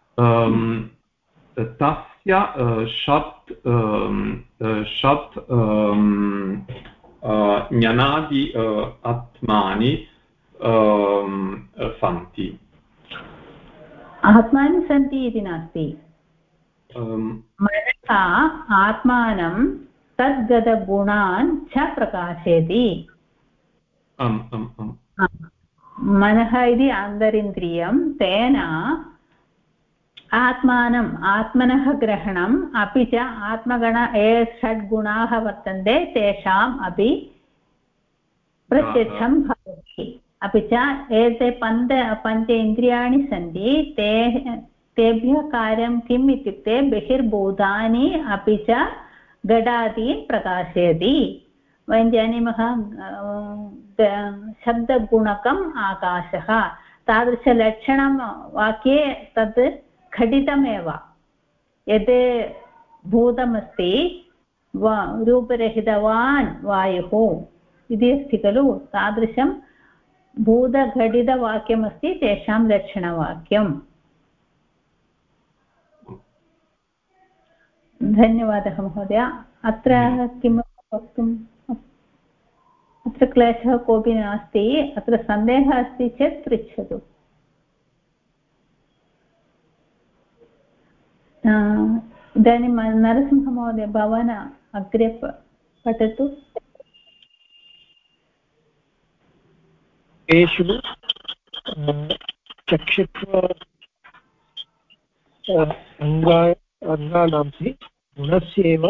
तस्य षट् ज्ञानादि आत्मानि सन्ति आत्मानि सन्ति इति नास्ति मनसा आत्मानं तद्गतगुणान् च प्रकाशयति मनः इति आन्तरिन्द्रियं तेन आत्मनः ग्रहणम् अपि च आत्मगण ये षड्गुणाः वर्तन्ते तेषाम् अपि प्रत्यक्षं भवति अपि च एते पञ्च इन्द्रियाणि सन्ति तेभ्यः कार्यं किम् इत्युक्ते बहिर्भूतानि अपि च घटादीन् प्रकाशयति वयं जानीमः शब्दगुणकम् आकाशः तादृशलक्षणं वाक्ये तत् घटितमेव यत् भूतमस्ति रूपरहितवान् वायुः इति अस्ति खलु तादृशं भूतघटितवाक्यमस्ति तेषां लक्षणवाक्यम् धन्यवादः महोदय अत्र किं वक्तुम् अत्र क्लेशः कोऽपि नास्ति अत्र सन्देहः अस्ति चेत् पृच्छतु इदानीं नरसिंहमहोदय भवान् अग्रे पठतु येषु चक्षुत्व अङ्गानां गुणस्यैव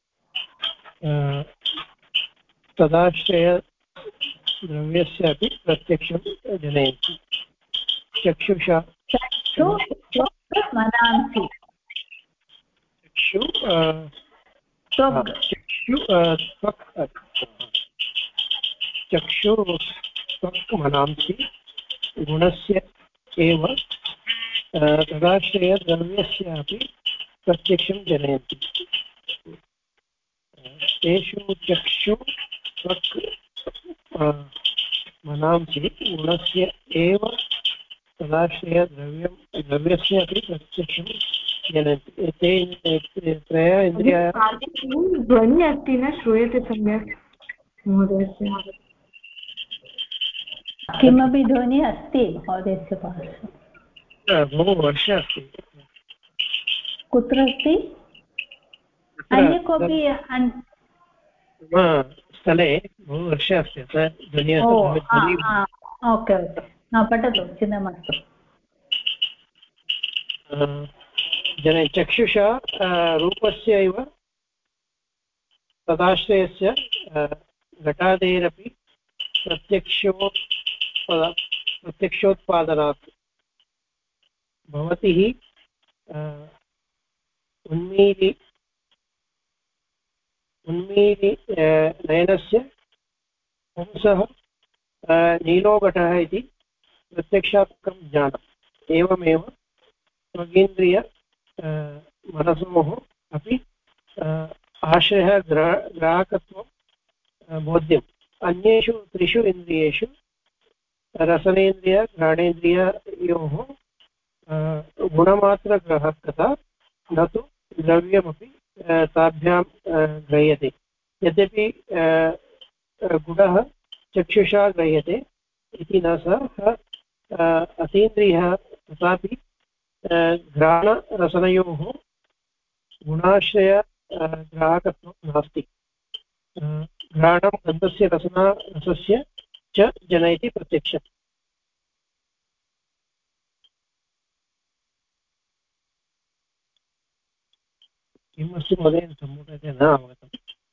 तदाश्रय द्रव्यस्य अपि प्रत्यक्षं जनयन्ति चक्षुषा मनांसि चक्षु त्वक् मनांसि गुणस्य एव तदाश्रय द्रव्यस्य अपि प्रत्यक्षं जनयन्ति तेषु चक्षु त्वक् मनांसि गुणस्य एव तदाश्रय द्रव्यस्य अपि प्रत्यक्षं जनयन्ति ते त्रय इन्द्रियाः ध्वनिः अस्ति न श्रूयते सम्यक् महोदयस्य किमपि ध्वनिः अस्ति महोदयस्य पार्श्वे बहु वर्षः अस्ति कुत्र अस्ति अन्य कोऽपि स्थले बहु वर्षः अस्ति ध्वनिः ओके पठतु चिन्ता मास्तु चक्षुषा रूपस्य एव तदाश्रयस्य घटादेरपि प्रत्यक्षोत्पादनात् भवति हि उन्मीलि नयनस्य पुंसः नीलोघटः इति प्रत्यक्षात्मकं ज्ञानम् एवमेव स्वगेन्द्रिय मनसोः अपि आश्रयः ग्राहकत्वं बोध्यम् अन्येषु त्रिषु इन्द्रियेषु रसनेन्द्रिय घ्राणेन्द्रिययोः गुणमात्रग्राहकता न तु द्रव्यमपि ताभ्यां ग्रह्यते। यद्यपि गुणः चक्षुषा ग्रह्यते इति न सः अतीन्द्रियः, तथापि घ्राणरसनयोः गुणाश्रय ग्राहकत्वं नास्ति। घ्राणं गन्धस्य रसस्य च जनयति प्रत्यक्षम्। किम् अस्ति महोदय, सम्पूर्णतया न अवगतम्।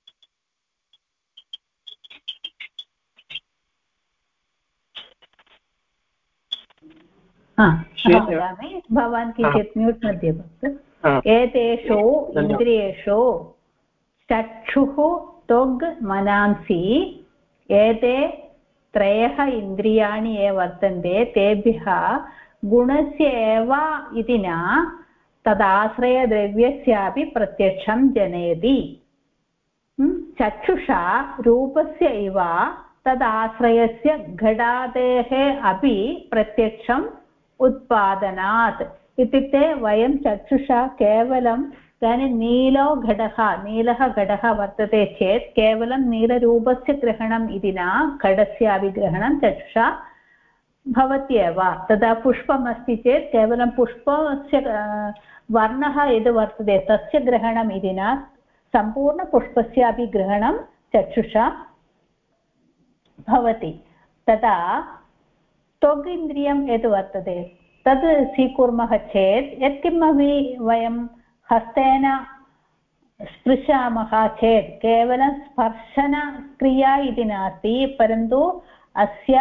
वदामि, भवान् किञ्चित् म्यूट् मध्ये भवतु। एतेषु इन्द्रियेषु चक्षुः त्वग् मनांसि एते त्रयः इन्द्रियाणि ये वर्तन्ते तेभ्यः गुणस्य एव इति न तदाश्रयद्रव्यस्यापि प्रत्यक्षं जनयति। चक्षुषा रूपस्य इव तदाश्रयस्य घटादेः अपि प्रत्यक्षम् उत्पादनात्। इत्युक्ते वयं चक्षुषा केवलं इदानीं नीलः घटः वर्तते चेत् केवलं नीलरूपस्य ग्रहणम् इति न घटस्यापि ग्रहणं चक्षुषा भवत्येव। तदा पुष्पमस्ति चेत् केवलं पुष्पस्य वर्णः यद् वर्तते तस्य ग्रहणम् इति न, सम्पूर्णपुष्पस्यापि ग्रहणं चक्षुषा भवति। तदा त्वग् इन्द्रियं यद् वर्तते तद् स्वीकुर्मः चेत् यत्किमपि वयं हस्तेन स्पृशामः चेत् केवलं स्पर्शनक्रिया इति नास्ति, परन्तु अस्य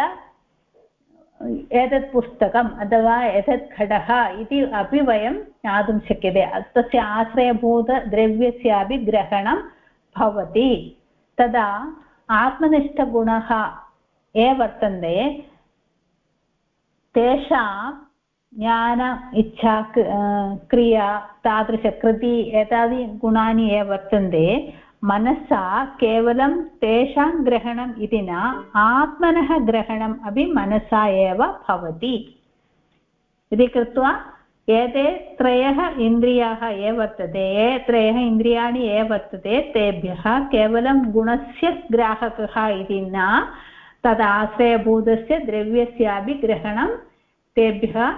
एतत् पुस्तकम् अथवा एतत् घटः इति अपि वयं ज्ञातुं शक्यते। तस्य आश्रयभूतद्रव्यस्यापि ग्रहणं भवति। तदा आत्मनिष्ठगुणः ये वर्तन्ते तेषां ज्ञान इच्छा क्रिया तादृशकृति एतादि गुणानि ये वर्तन्ते मनसा केवलं तेषां ग्रहणम् इति न आत्मनः ग्रहणम् अपि मनसा एव भवति इति कृत्वा एते त्रयः इन्द्रियाः ये वर्तते, ये त्रयः इन्द्रियाणि ये वर्तते तेभ्यः केवलं गुणस्य ग्राहकः इति न तदाश्रयभूतस्य द्रव्यस्यापि ग्रहणं तेभ्यः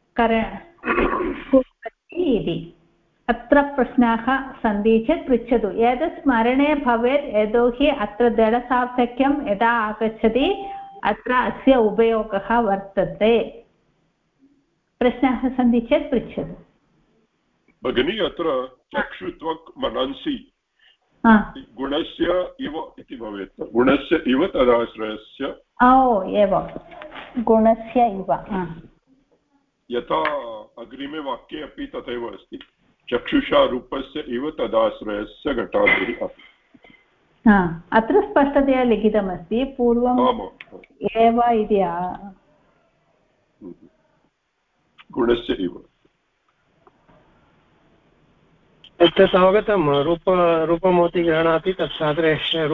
कुर्वन्ति इति। अत्र प्रश्नाः सन्ति चेत् पृच्छतु। एतत् स्मरणे भवेत्, यतोहि अत्र दलसार्थक्यं यदा आगच्छति अत्र अस्य उपयोगः वर्तते। प्रश्नाः सन्ति चेत् पृच्छतु। भगिनी, अत्र चक्षुत्वक् मनंसि गुणस्य इव इति भवेत्। गुणस्य इव तदाश्रयस्य। एवं गुणस्य इव, यथा अग्रिमे वाक्ये अपि तथैव अस्ति, चक्षुषा रूपस्य इव तदाश्रयस्य घटादिः अपि। अत्र स्पष्टतया लिखितमस्ति, पूर्वम् एव इति गुणस्य इव। तत् अवगतं। रूपमोति जानाति, तत् सादृश्य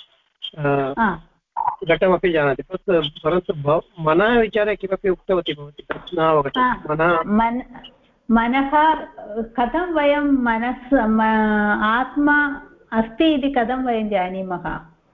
घटमपि जानाति, परन्तु मनः विचारे किमपि उक्तवती भवति, तत् न अवगतं। मनः कथं वयं मनस् आत्मा अस्ति इति कथं वयं जानीमः?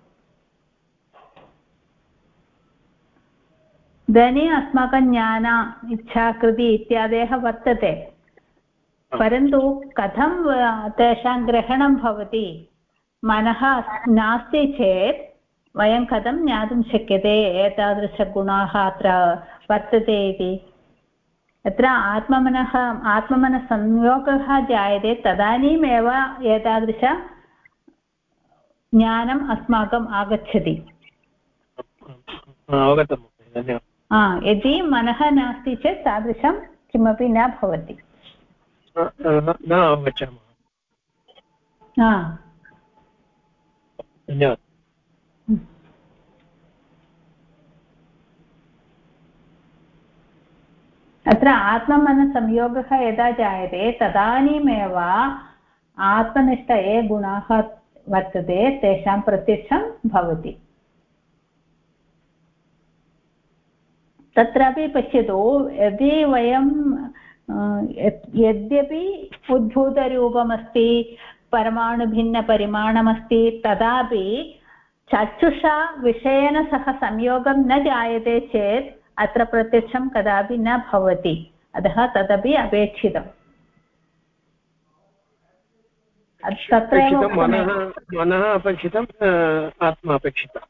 इदानीम् अस्माकं ज्ञान इच्छा कृति इत्यादयः वर्तते, परन्तु कथं तेषां ग्रहणं भवति? मनः नास्ति चेत् वयं कथं ज्ञातुं शक्यते एतादृशगुणाः अत्र वर्तते इति? अत्र आत्ममनसंयोगः जायते, तदानीमेव एतादृश ज्ञानम् अस्माकम् आगच्छति। यदि मनः नास्ति चेत् तादृशं किमपि न भवति। न अवगच्छामः। धन्यवादः। अत्र आत्ममनसंयोगः यदा जायते तदानीमेव आत्मनिष्ठ ये गुणाः वर्तते तेषां प्रत्यक्षं भवति। तत्रापि पश्यतु, यदि वयं यद्यपि उद्भूतरूपमस्ति परमाणुभिन्नपरिमाणमस्ति तदापि चक्षुषा विषयेन सह संयोगं न जायते चेत् अत्र प्रत्यक्षं कदापि न भवति अतः तदपि अपेक्षितम् मनः अपेक्षितम् आत्मा अपेक्षितम्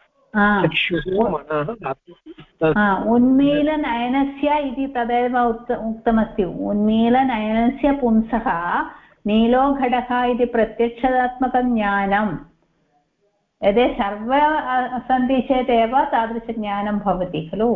उन्मीलनयनस्य इति तदेव उक्तमस्ति उन्मीलनयनस्य पुंसः नीलो घटः इति प्रत्यक्षात्मकं ज्ञानं यदि सर्वे सन्ति चेदेव तादृशज्ञानं भवति खलु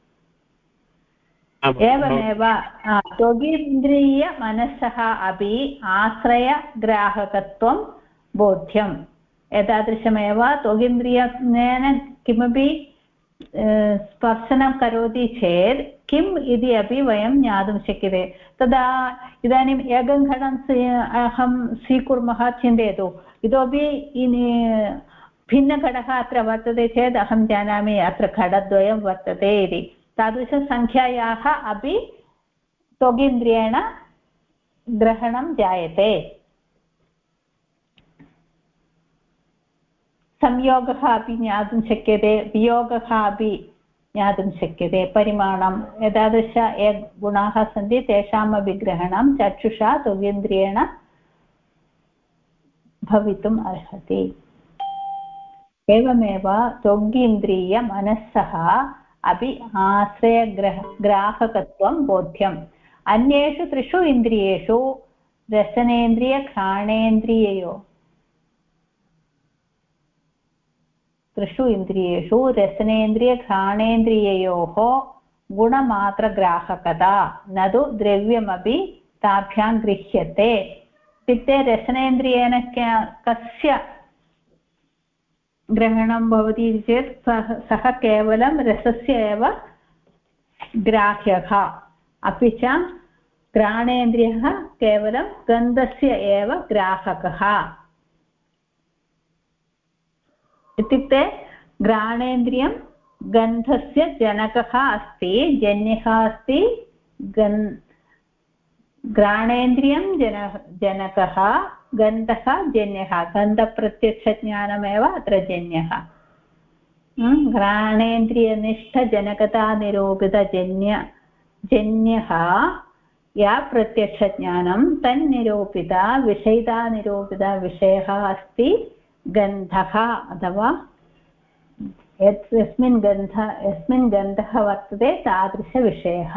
एवमेव त्वगिन्द्रियमनसः अपि आश्रयग्राहकत्वं बोध्यम् एतादृशमेव त्वगिन्द्रियेन किमपि स्पर्शनं करोति चेत् किम् इति अपि वयं ज्ञातुं शक्यते तदा इदानीम् एकं घटं अहं स्वीकुर्मः चिन्तयतु इतोपि भिन्नघटः अत्र वर्तते चेत् अहं जानामि अत्र घटद्वयं वर्तते इति तादृशसङ्ख्यायाः अपि त्वगिन्द्रियेण ग्रहणं जायते संयोगः अपि ज्ञातुं शक्यते वियोगः अपि ज्ञातुं शक्यते परिमाणम् एतादृश ये गुणाः सन्ति तेषामपि ग्रहणं चक्षुषा त्वगिन्द्रियेण भवितुम् अर्हति एवमेव त्वगिन्द्रियमनसः अपि आश्रयग्राहकत्वं बोध्यम् अन्येषु त्रिषु इन्द्रियेषु रसनेन्द्रियघ्राणेन्द्रिययोः गुणमात्रग्राहकता न तु द्रव्यमपि ताभ्यां गृह्यते इत्युक्ते रसनेन्द्रियेण कस्य ग्रहणं भवति चेत् सः केवलं रसस्य एव ग्राह्यः अपि च घ्राणेन्द्रियः केवलं गन्धस्य एव ग्राहकः इत्युक्ते घ्राणेन्द्रियं गन्धस्य जनकः अस्ति जन्यः अस्ति घ्राणेन्द्रियं जनकः गन्धः जन्यः गन्धप्रत्यक्षज्ञानमेव अत्र जन्यः घ्राणेन्द्रियनिष्ठजनकतानिरूपितजन्यः या प्रत्यक्षज्ञानं तन्निरूपिता विषयितानिरूपितविषयः अस्ति गन्धः अथवा यस्मिन् गन्धः वर्तते तादृशविषयः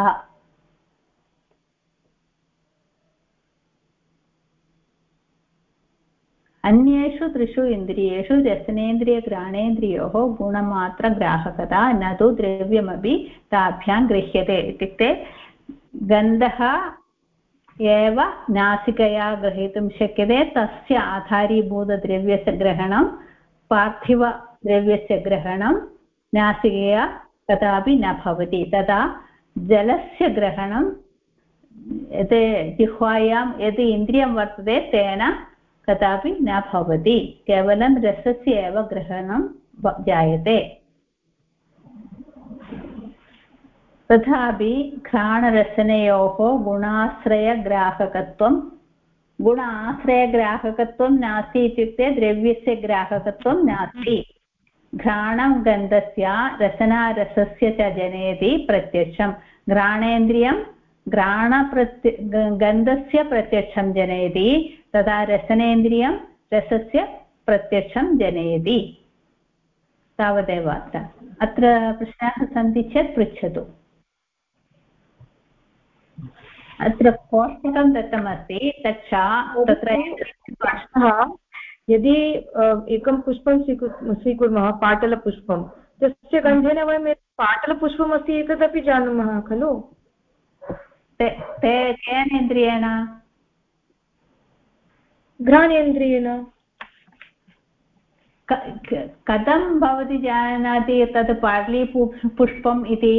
अन्येषु त्रिषु इन्द्रियेषु रसनेन्द्रियघ्राणेन्द्रियोः गुणमात्रग्राहकता न तु द्रव्यमपि ताभ्यां गृह्यते इत्युक्ते गन्धः एव नासिकया ग्रहीतुं शक्यते तस्य आधारीभूतद्रव्यस्य ग्रहणं पार्थिवद्रव्यस्य ग्रहणं नासिकया कदापि न भवति तदा जलस्य ग्रहणं यत् जिह्वायां यत् इन्द्रियं वर्तते तेन कदापि न भवति केवलं रसस्य एव ग्रहणं जायते तथापि घ्राणरसनयोः गुणाश्रयग्राहकत्वं नास्ति इत्युक्ते द्रव्यस्य ग्राहकत्वं नास्ति घ्राणं गन्धस्य रसनारसस्य च जनयति प्रत्यक्षं घ्राणेन्द्रियं गन्धस्य प्रत्यक्षं जनयति तदा रसनेन्द्रियं रसस्य प्रत्यक्षं जनयति तावदेव अत्र प्रश्नाः सन्ति चेत् पृच्छतु अत्र कोष्टकं दत्तमस्ति तत्र यदि एकं पुष्पं स्वीकुर्मः पाटलपुष्पं तस्य गन्धेन वयं पाटलपुष्पम् अस्ति एतदपि जानीमः खलु केन इन्द्रियेण घ्राणेन्द्रियेण कथं भवती जानाति तत् पाटलीपुष्पम् इति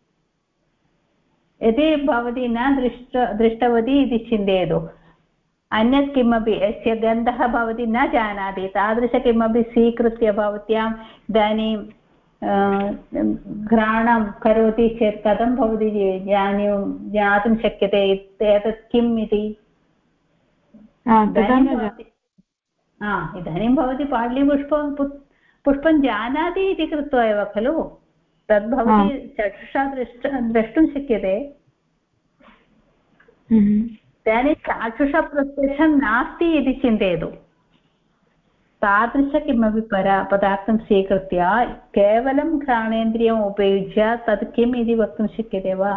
यदि भवती न दृष्टवती इति चिन्तयतु अन्यत् किमपि यस्य गन्धः भवती न जानाति तादृश किमपि स्वीकृत्य भवत्याम् इदानीं घ्राणं करोति चेत् कथं भवति ज्ञातुं शक्यते एतत् किम् इति? इदानीं भवती पाटलीपुष्पं जानाति इति कृत्वा एव खलु तद् भवती चक्षुषा द्रष्टुं शक्यते। इदानीं चक्षुषा प्रत्यक्षं नास्ति इति चिन्तयतु। तादृश किमपि पदार्थं स्वीकृत्य केवलं घ्राणेन्द्रियम् उपयुज्य तत् किम् इति वक्तुं शक्यते वा?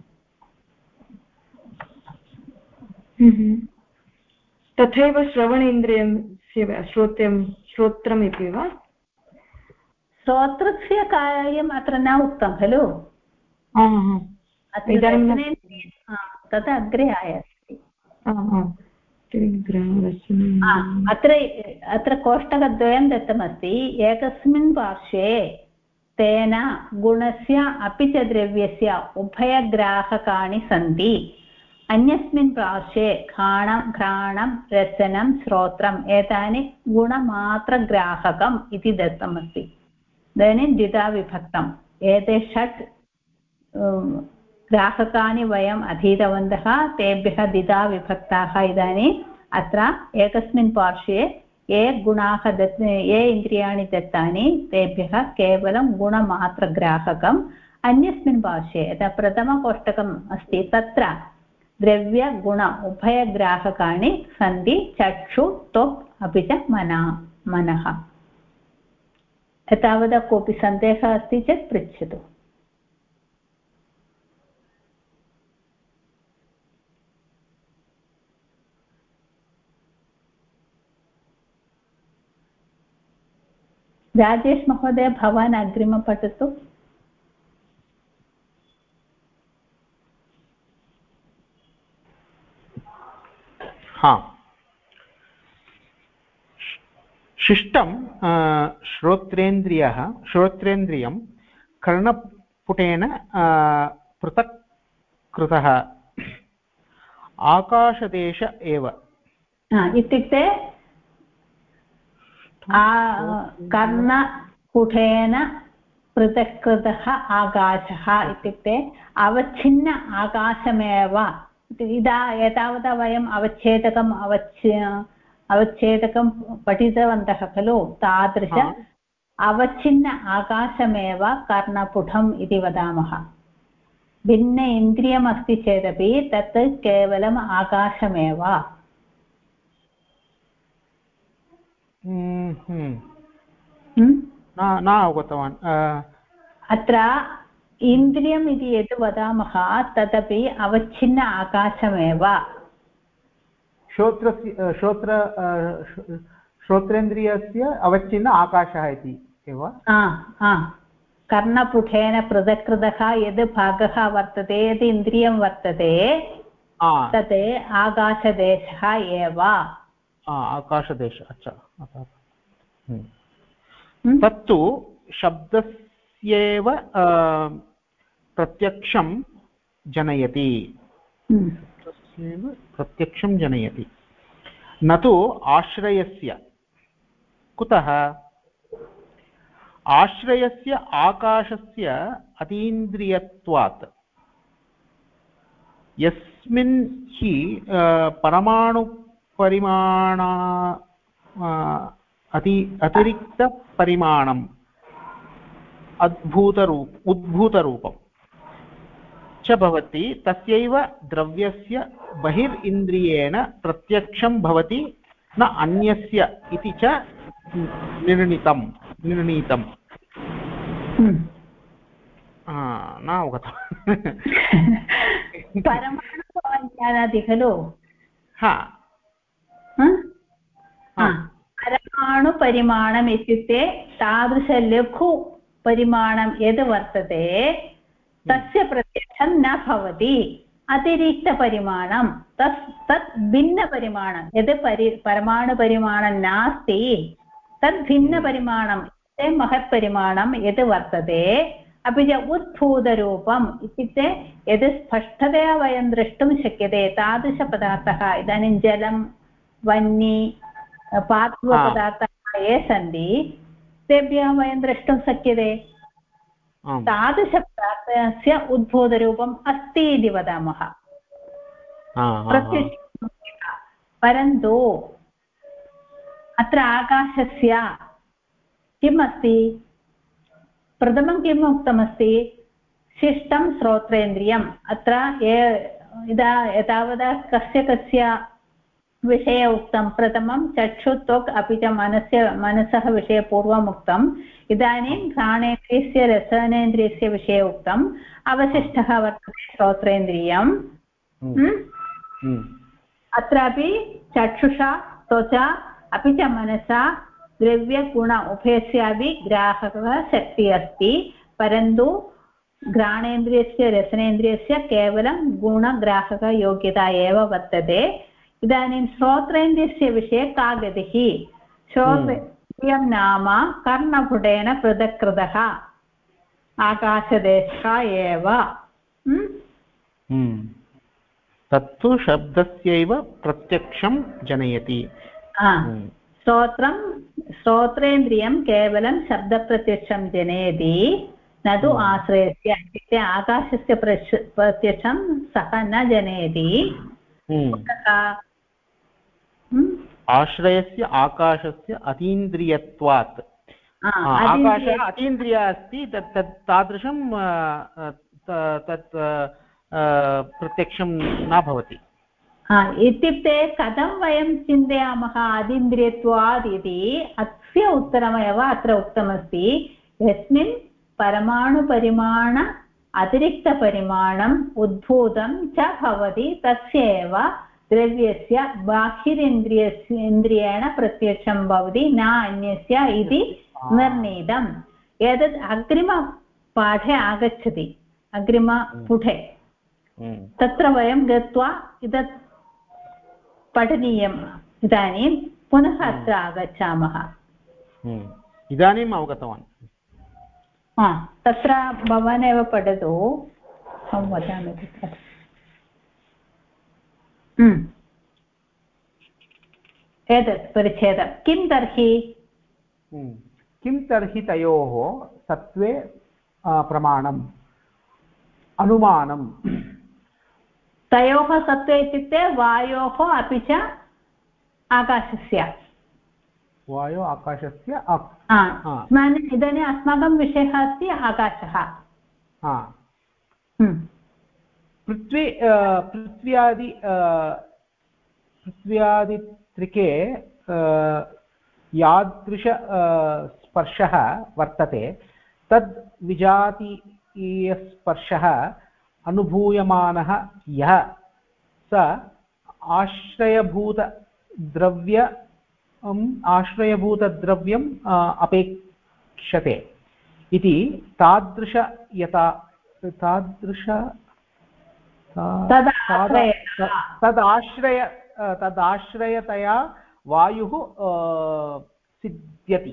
तथैव श्रवणेन्द्रियं श्रोत्रम् इति वा? श्रोत्रस्य कार्यम् अत्र न उक्तं खलु। तत् अग्रे आयाति। अत्र कोष्टकद्वयं दत्तमस्ति। एकस्मिन् पार्श्वे तेन गुणस्य अपि च द्रव्यस्य उभयग्राहकाणि सन्ति, अन्यस्मिन् पार्श्वे घ्राणं रसनं श्रोत्रम् एतानि गुणमात्रग्राहकम् इति दत्तमस्ति। इदानीं द्विधा विभक्तम्। एते 6 ग्राहकानि वयम् अधीतवन्तः, तेभ्यः द्विधा विभक्ताः। इदानीम् अत्र एकस्मिन् पार्श्वे ये गुणाः ये इन्द्रियाणि दत्तानि तेभ्यः केवलं गुणमात्रग्राहकम्, अन्यस्मिन् पार्श्वे यथा प्रथमकोष्टकम् अस्ति तत्र द्रव्यगुण उभयग्राहकाणि सन्ति, चक्षु त्वक् अपि च मनः। एतावता कोऽपि सन्देहः अस्ति चेत् पृच्छतु। राजेश महोदय, भवान् अग्रिमं पठतु। शिष्टं श्रोत्रेन्द्रियं कर्णपुटेन पृथक् कृतः आकाशदेश एव। इत्युक्ते कर्णपुटेन पृथक् कृतः आकाशः इत्युक्ते अवच्छिन्न आकाशमेव। एतावता वयम् अवच्छेदकं पठितवन्तः खलु। तादृश अवच्छिन्न आकाशमेव कर्णपुटम् इति वदामः। भिन्न इन्द्रियमस्ति चेदपि तत् केवलम् आकाशमेव। न अवगतवान्। अत्र इन्द्रियम् इति यत् वदामः तदपि अवच्छिन्न आकाशमेव। श्रोत्रेन्द्रियस्य अवच्छिन्न आकाशः इति एव। कर्णपुटेन पृथक् कृतः यद् भागः वर्तते, यद् इन्द्रियं वर्तते तत् आकाशदेशः एव। आकाशदेश। अच्छा। तत्तु शब्दस्येव प्रत्यक्षं जनयति। प्रत्यक्षं जनयति, न तु आश्रयस्य। कुतः? आश्रयस्य आकाशस्य अतीन्द्रियत्वात्। यस्मिन् हि परमाणुपरिमाण अतिरिक्तपरिमाणम् उद्भूतरूपं च भवति, तस्यैव द्रव्यस्य बहिरिन्द्रियेण प्रत्यक्षं भवति, न अन्यस्य इति च निर्णीतम्। न अवगतम्। परमाणु भवान् जानाति खलु? परमाणुपरिमाणम् इत्युक्ते तादृशलघुपरिमाणं यद् वर्तते तस्य प्रत्यक्षं न भवति। अतिरिक्तपरिमाणं तत् भिन्नपरिमाणं यद् परमाणुपरिमाणं नास्ति तद् भिन्नपरिमाणं महत्परिमाणं यद् वर्तते, अपि च उद्भूतरूपम् इत्युक्ते यद् स्पष्टतया वयं द्रष्टुं शक्यते तादृशपदार्थः। इदानीं जलं, वह्नि, पार्थिवपदार्थाः ये सन्ति तेभ्यः वयं द्रष्टुं शक्यते। तादृशपदार्थस्य उद्भूतरूपम् अस्ति इति वदामः प्रत्यक्षं। परन्तु अत्र आकाशस्य किम् अस्ति? प्रथमं किम् उक्तमस्ति? शिष्टं श्रोत्रेन्द्रियम्। अत्र एतावता कस्य विषये उक्तं? प्रथमं चक्षु त्वक् अपि च मनसः विषये पूर्वम् उक्तम्। इदानीं घ्राणेन्द्रियस्य रसनेन्द्रियस्य विषये उक्तम्। अवशिष्टः वर्तते श्रोत्रेन्द्रियम्। अत्रापि चक्षुषा त्वचा अपि च मनसा द्रव्यगुण उभयस्यापि ग्राहकः शक्तिः अस्ति। परन्तु घ्राणेन्द्रियस्य रसनेन्द्रियस्य केवलं गुणग्राहकयोग्यता एव वर्तते। इदानीं श्रोत्रेन्द्रियस्य विषये का गतिः? श्रोत्रेन्द्रियं नाम कर्णपुटेन पृथक् कृतः आकाशदेशः एव। तत्तु शब्दस्यैव प्रत्यक्षं जनयति। श्रोत्रेन्द्रियं केवलं शब्दप्रत्यक्षं जनयति, न तु आश्रयस्य। इत्युक्ते आकाशस्य प्रत्यक्षं सः न जनयति। आश्रयस्य आकाशस्य अतीन्द्रियत्वात्। आकाशः अतीन्द्रियः अस्ति, तत् तादृशं तत् प्रत्यक्षं न भवति। इत्युक्ते कथं वयं चिन्तयामः अतीन्द्रियत्वात् इति? अस्य उत्तरमेव अत्र उक्तमस्ति। यस्मिन् परमाणुपरिमाण अतिरिक्तपरिमाणम् उद्भूतं च भवति तस्यैव द्रव्यस्य बाह्येन्द्रियेण प्रत्यक्षं भवति, न अन्यस्य इति निर्णीतम्। एतत् अग्रिमपाठे आगच्छति, अग्रिमपुटे। तत्र वयं गत्वा इदं पठनीयम्। इदानीं पुनः अत्र आगच्छामः। इदानीम् अवगतवान्। तत्र भवान् एव पठतु, अहं वदामि तत्र। एतत् परिच्छेदं किं तर्हि? किं तर्हि तयोः सत्त्वे प्रमाणम् अनुमानं? तयोः सत्त्वे इत्युक्ते वायोः अपि च आकाशस्य। वायो आकाशस्य। इदानीम् अस्माकं विषयः अस्ति आकाशः। पृथ्व्यादित्रिके यादृश स्पर्शः वर्तते तद् विजातीयस्पर्शः अनुभूयमानः यः स आश्रयभूतद्रव्यम् अपेक्षते इति तदाश्रयतया वायुः सिद्ध्यति।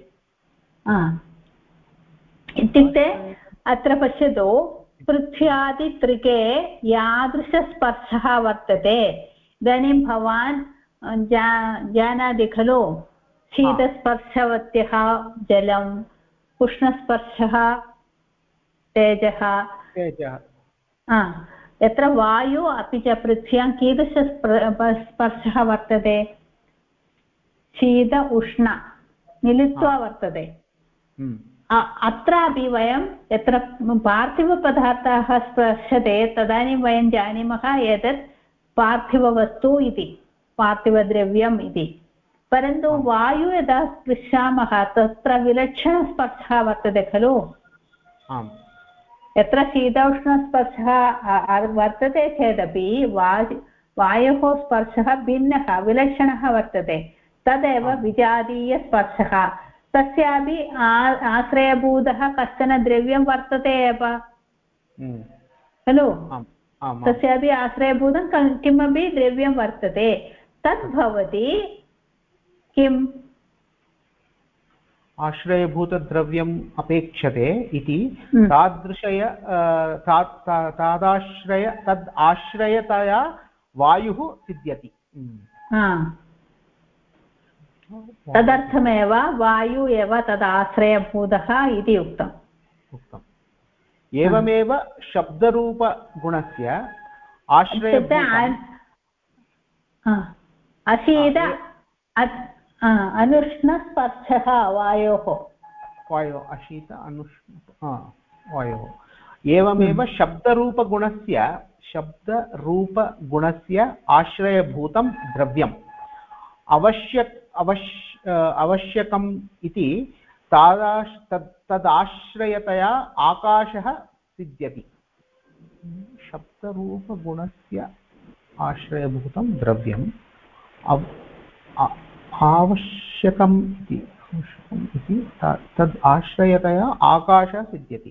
इत्युक्ते अत्र पश्यतु, पृथ्व्यादित्रिके यादृशस्पर्शः वर्तते। इदानीं भवान् जानाति खलु, शीतस्पर्शवत्यः जलम्, उष्णस्पर्शः तेजः। यत्र वायु अपि च पृथ्व्यां कीदृशस्पर्शः वर्तते? शीत उष्ण मिलित्वा वर्तते। अत्रापि वयं यत्र पार्थिवपदार्थाः स्पर्शते तदानीं वयं जानीमः एतत् पार्थिववस्तु इति, पार्थिवद्रव्यम् इति। परन्तु वायु यदा स्पृशामः तत्र विलक्षणस्पर्शः वर्तते खलु। यत्र शीतोष्णस्पर्शः वर्तते चेदपि वायोः स्पर्शः भिन्नः विलक्षणः वर्तते। तदेव विजातीयस्पर्शः। तस्यापि आश्रयभूतः कश्चन द्रव्यं वर्तते एव खलु। तस्यापि आश्रयभूतं किमपि द्रव्यं वर्तते। तद् भवति किम्? आश्रयभूतद्रव्यम् अपेक्षते इति तद् आश्रयतया वायुः सिद्ध्यति। तदर्थमेव वायु एव तद् आश्रयभूतः इति उक्तम्। एवमेव शब्दरूपगुणस्य आश्रयभूतम् अशीत अनुष्णस्पर्शः वायोः अशीत अनुष्ण वायोः एवमेव शब्दरूपगुणस्य आश्रयभूतं द्रव्यम् आवश्यकम् इति तदाश्रयतया आकाशः सिद्ध्यति शब्दरूपगुणस्य आश्रयभूतं द्रव्यम् आवश्यकम् इति तद् आश्रयतया आकाशः सिद्ध्यति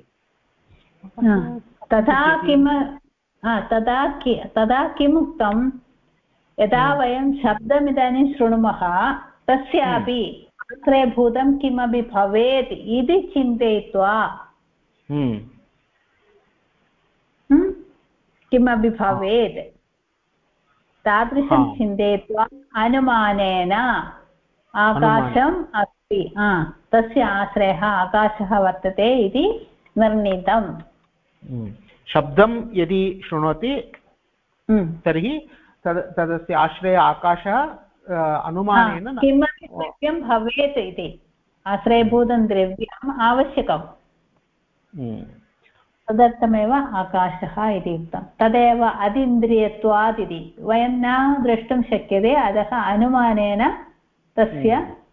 तदा किम् उक्तं यदा वयं शब्दमिदानीं शृणुमः तस्यापि आश्रयभूतं किमपि भवेत् इति चिन्तयित्वा किमपि भवेत् तादृशं चिन्तयित्वा अनुमानेन आकाशम् अस्ति तस्य आश्रयः आकाशः वर्तते इति निर्णीतम् शब्दं यदि शृणोति तर्हि तदस्य आश्रय आकाशः अनुमानेन किमपि द्रव्यं भवेत् इति आश्रयभूतं द्रव्यम् आवश्यकम् तदर्थमेव आकाशः इति उक्तं तदेव अतीन्द्रियत्वात् इति वयं न द्रष्टुं शक्यते अतः अनुमानेन तस्य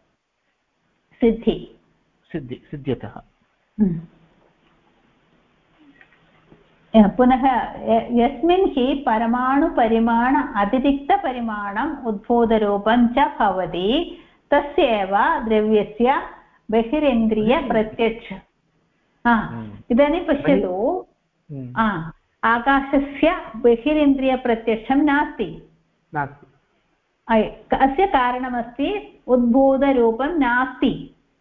सिद्ध्यतः पुनः यस्मिन् हि परमाणुपरिमाण अतिरिक्तपरिमाणम् उद्भूतरूपं च भवति तस्यैव द्रव्यस्य बहिरिन्द्रियप्रत्यक्ष इदानीं पश्यतु आकाशस्य बहिरिन्द्रियप्रत्यक्षं नास्ति अस्य कारणमस्ति उद्भूतरूपं नास्ति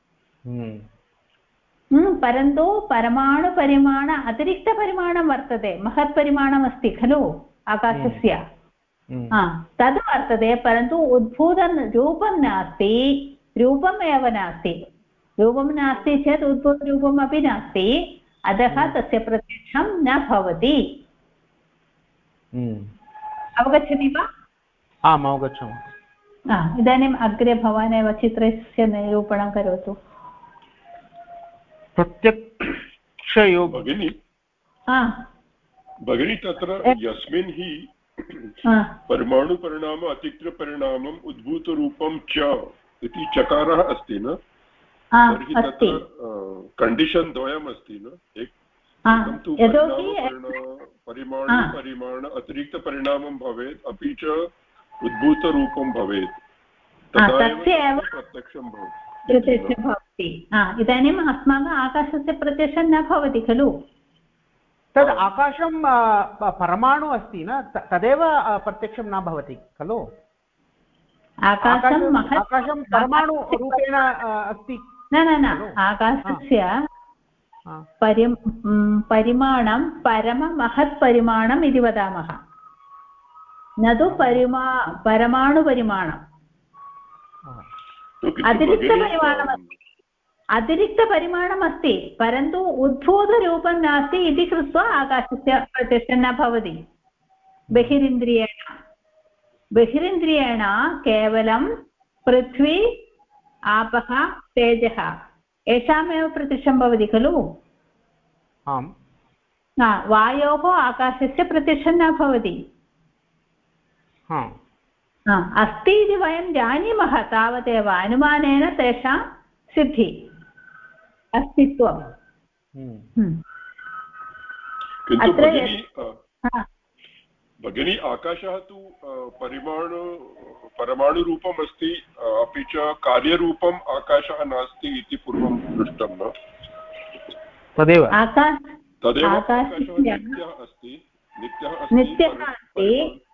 परन्तु परमाणुपरिमाण अतिरिक्तपरिमाणं वर्तते महत्परिमाणमस्ति खलु आकाशस्य तद् वर्तते परन्तु उद्भूतरूपं नास्ति रूपमेव नास्ति रूपं नास्ति चेत् उद्भूतरूपमपि नास्ति अतः तस्य प्रत्यक्षं न भवति अवगच्छति वा आम् अवगच्छामि इदानीम् अग्रे भवानेव चित्रस्य निरूपणं करोतु प्रत्यक्षयोग भगिनी तत्र यस्मिन् हि परमाणुपरिणाम अतिरिक्तपरिणामम् उद्भूतरूपं च इति चकारः अस्ति न तर्हि तत्र कण्डीशन् द्वयम् अस्ति न एकं तु परिमाण अतिरिक्तपरिणामं भवेत् अपि च उद्भूतरूपं भवेत् तदा एव प्रत्यक्षं भवति इदानीम् अस्माकम् आकाशस्य प्रत्यक्षं न भवति खलु तद् आकाशं परमाणु अस्ति न तदेव प्रत्यक्षं न भवति खलु आकाशं परमाणुरूपेण अस्ति न आकाशस्य परिमाणं परममहत्परिमाणम् इति वदामः न तु परमाणुपरिमाणम् अतिरिक्तपरिमाणमस्ति परन्तु उद्भूतरूपं नास्ति इति कृत्वा आकाशस्य प्रत्यक्षं न भवति बहिरिन्द्रियेण केवलं पृथ्वी आपः तेजः येषामेव प्रत्यक्षं भवति खलु वायोः आकाशस्य प्रत्यक्षं न भवति अस्ति इति वयं जानीमः तावदेव अनुमानेन तेषां सिद्धि अस्तित्वम् भगिनी आकाशः तु परमाणुरूपम् अस्ति अपि च कार्यरूपम् आकाशः नास्ति इति पूर्वं दृष्टं न तदेव आकाशः नित्यः अस्ति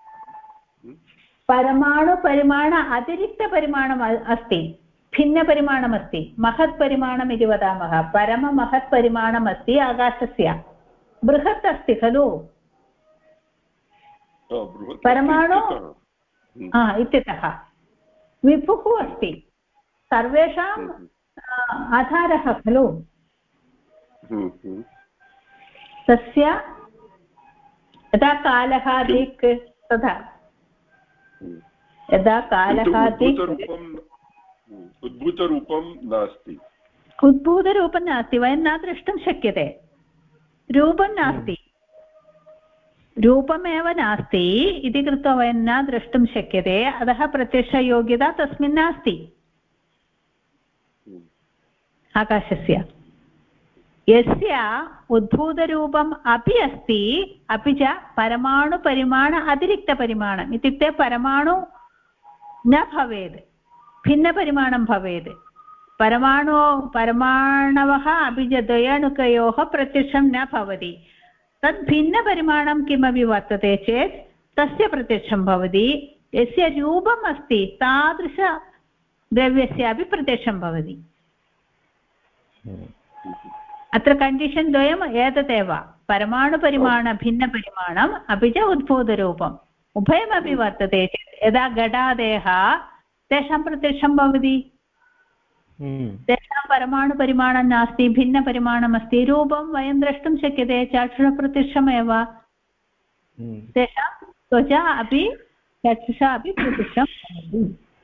परमाणुपरिमाण अतिरिक्तपरिमाणम् अस्ति भिन्नपरिमाणमस्ति महत्परिमाणम् इति वदामः परममहत्परिमाणम् अस्ति आकाशस्य बृहत् अस्ति खलु परमाणु इत्यतः विपुः अस्ति सर्वेषाम् आधारः खलु तस्य यदा कालः दिक् तथा यदा कालः दिक् उद्भूतरूपं नास्ति उद्भूतरूपं नास्ति वयं न द्रष्टुं शक्यते रूपं नास्ति रूपमेव नास्ति इति कृत्वा वयं न द्रष्टुं शक्यते अतः प्रत्यक्षयोग्यता तस्मिन् नास्ति आकाशस्य यस्य उद्भूतरूपम् अपि अस्ति अपि च परमाणुपरिमाण अतिरिक्तपरिमाणम् इत्युक्ते परमाणु न भवेत् भिन्नपरिमाणं भवेत् परमाणवः अपि च द्वयणुकयोः प्रत्यक्षं न भवति तद् भिन्नपरिमाणं किमपि वर्तते चेत् तस्य प्रत्यक्षं भवति यस्य रूपम् अस्ति तादृशद्रव्यस्यापि प्रत्यक्षं भवति अत्र कण्डीशन् द्वयम् एतदेव परमाणुपरिमाण भिन्नपरिमाणम् अपि च उद्भूतरूपम् उभयमपि वर्तते चेत् यदा घटादयः तेषां प्रत्यक्षं भवति तेषां परमाणुपरिमाणं नास्ति भिन्नपरिमाणमस्ति रूपं वयं द्रष्टुं शक्यते चक्षुषप्रत्यक्षमेव तेषां त्वचा अपि चक्षुषा अपि प्रत्यक्षं भवति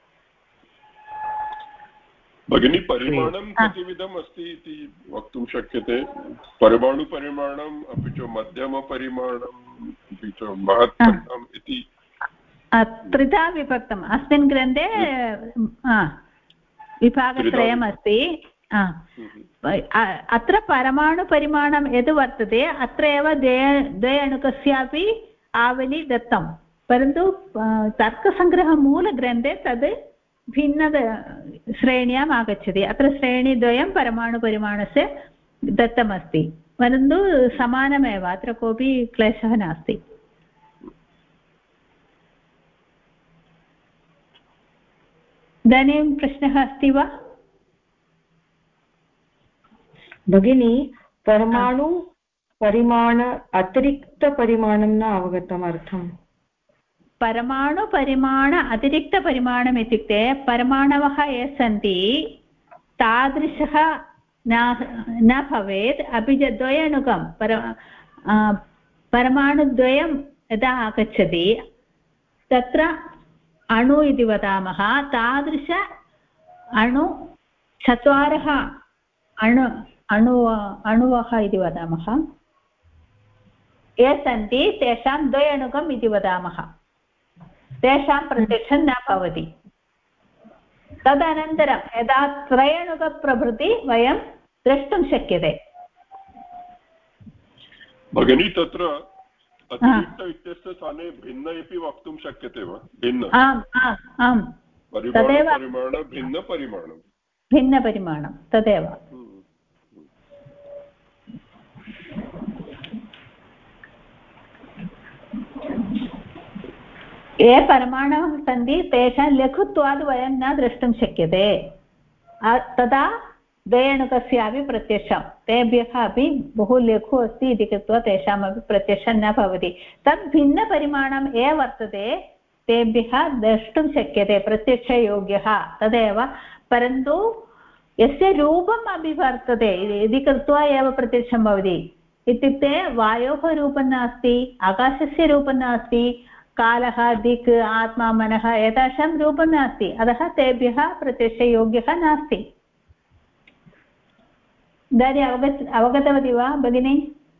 भगिनी परिमाणं कतिविधम् अस्ति इति वक्तुं शक्यते परमाणुपरिमाणम् अपि च मध्यमपरिमाणम् अपि च महत्परिमाणम् इति त्रिधा विभक्तम् अस्मिन् ग्रन्थे विभागत्रयम् अस्ति अत्र परमाणुपरिमाणं यद् वर्तते अत्र एव द्वे अणुकस्यापि आवली दत्तं परन्तु तर्कसङ्ग्रहमूलग्रन्थे तद् भिन्न श्रेण्याम् आगच्छति अत्र श्रेणीद्वयं परमाणुपरिमाणस्य दत्तमस्ति परन्तु समानमेव अत्र कोऽपि क्लेशः नास्ति इदानीं प्रश्नः अस्ति वा भगिनी परमाणु परिमाण अतिरिक्तपरिमाणं न अवगतम् अर्थम् परमाणुपरिमाण अतिरिक्तपरिमाणम् इत्युक्ते परमाणवः ये सन्ति तादृशः न भवेत् अपि च द्वयणुकं परमाणुद्वयं यदा आगच्छति तत्र अणु इति वदामः तादृश अणु चत्वारः अणुवः इति वदामः ये सन्ति तेषां द्वयणुकम् इति वदामः तेषां प्रत्यक्षं न भवति तदनन्तरं यदा त्रयणुकप्रभृति वयं द्रष्टुं शक्यते भगिनी तत्र अतिरिक्त इत्यस्य स्थाने भिन्न अपि वक्तुं शक्यते वा भिन्न आम् आम् तदेव भिन्नपरिमाणं तदेव ये परमाणवः सन्ति तेषां लघुत्वात् वयं न द्रष्टुं शक्यते तदा द्वयणुकस्यापि प्रत्यक्षं तेभ्यः अपि बहु लघु अस्ति इति कृत्वा तेषामपि प्रत्यक्षं न भवति तद् भिन्नपरिमाणं ये वर्तते तेभ्यः द्रष्टुं शक्यते प्रत्यक्षयोग्यः तदेव परन्तु यस्य रूपम् अपि वर्तते इति कृत्वा एव प्रत्यक्षं भवति इत्युक्ते वायोः रूपं नास्ति आकाशस्य रूपं नास्ति कालः दिक् आत्मा मनः एतासां रूपं नास्ति अतः तेभ्यः प्रत्यक्षयोग्यः नास्ति इदानीं अवगतवती वा भगिनी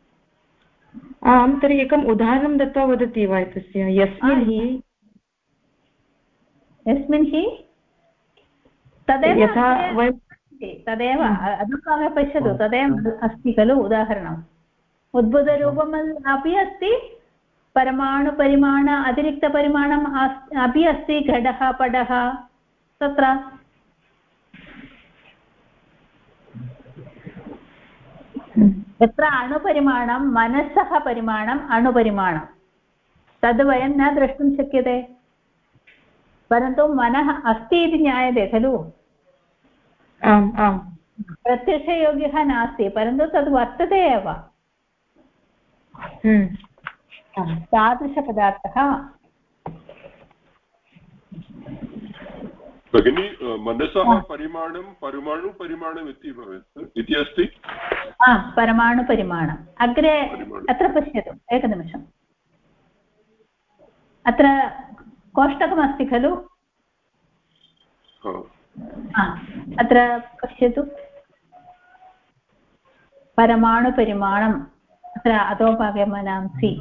आं तर्हि एकम् उदाहरणं दत्त्वा वदति वा एतस्य यस्मिन् हि तदेव यथा वयं तदेव अधुना पश्यतु तदेव अस्ति खलु उदाहरणम् उद्भूतरूपम् अपि अस्ति परमाणुपरिमाण अतिरिक्तपरिमाणम् अपि अस्ति घटः पटः तत्र यत्र अणुपरिमाणं मनसः परिमाणम् अणुपरिमाणं तद् वयं न द्रष्टुं शक्यते परन्तु मनः अस्ति इति ज्ञायते खलु आम् आम् प्रत्यक्षयोग्यः नास्ति परन्तु तद् वर्तते एव तादृशपदार्थः भगिनी मनसः परिमाणं परमाणुपरिमाणम् इति भवेत् इति अस्ति परमाणुपरिमाणम् अग्रे अत्र पश्यतु एकनिमिषम् अत्र कोष्टकमस्ति खलु अत्र पश्यतु परमाणुपरिमाणम् अत्र अधोभागे मनांसि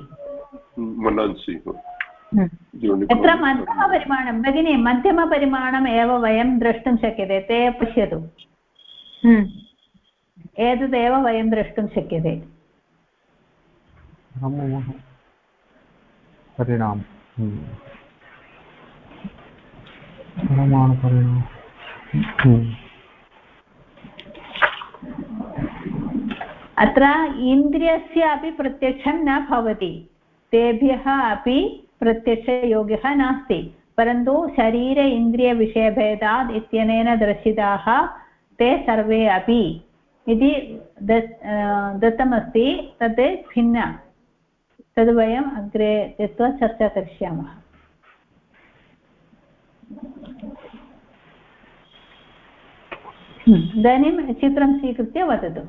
यत्र मध्यमपरिमाणं भगिनी मध्यमपरिमाणम् एव वयं द्रष्टुं शक्यते ते पश्यतु एतदेव वयं द्रष्टुं शक्यते अत्र इन्द्रियस्य अपि प्रत्यक्षं न भवति तेभ्यः अपि प्रत्यक्षयोग्यः नास्ति परन्तु शरीर इन्द्रियविषयभेदात् इत्यनेन दर्शिताः ते सर्वे अपि इति दत्तमस्ति तत् भिन्न तद् वयम् अग्रे गत्वा चर्चा करिष्यामः इदानीं चित्रं स्वीकृत्य वदतु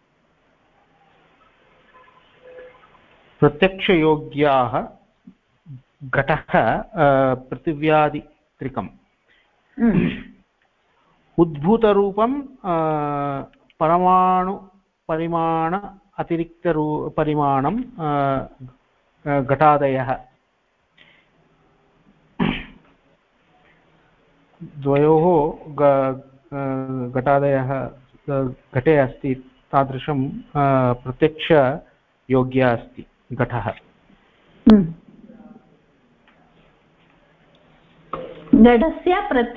प्रत्यक्षयोग्याः घटः पृथिव्यादित्रिकम् उद्भूतरूपं परमाणुपरिमाण अतिरिक्तपरिमाणं घटादयः द्वयोः घटादयः घटे अस्ति तादृशं प्रत्यक्षयोग्य अस्ति घटः घटस्य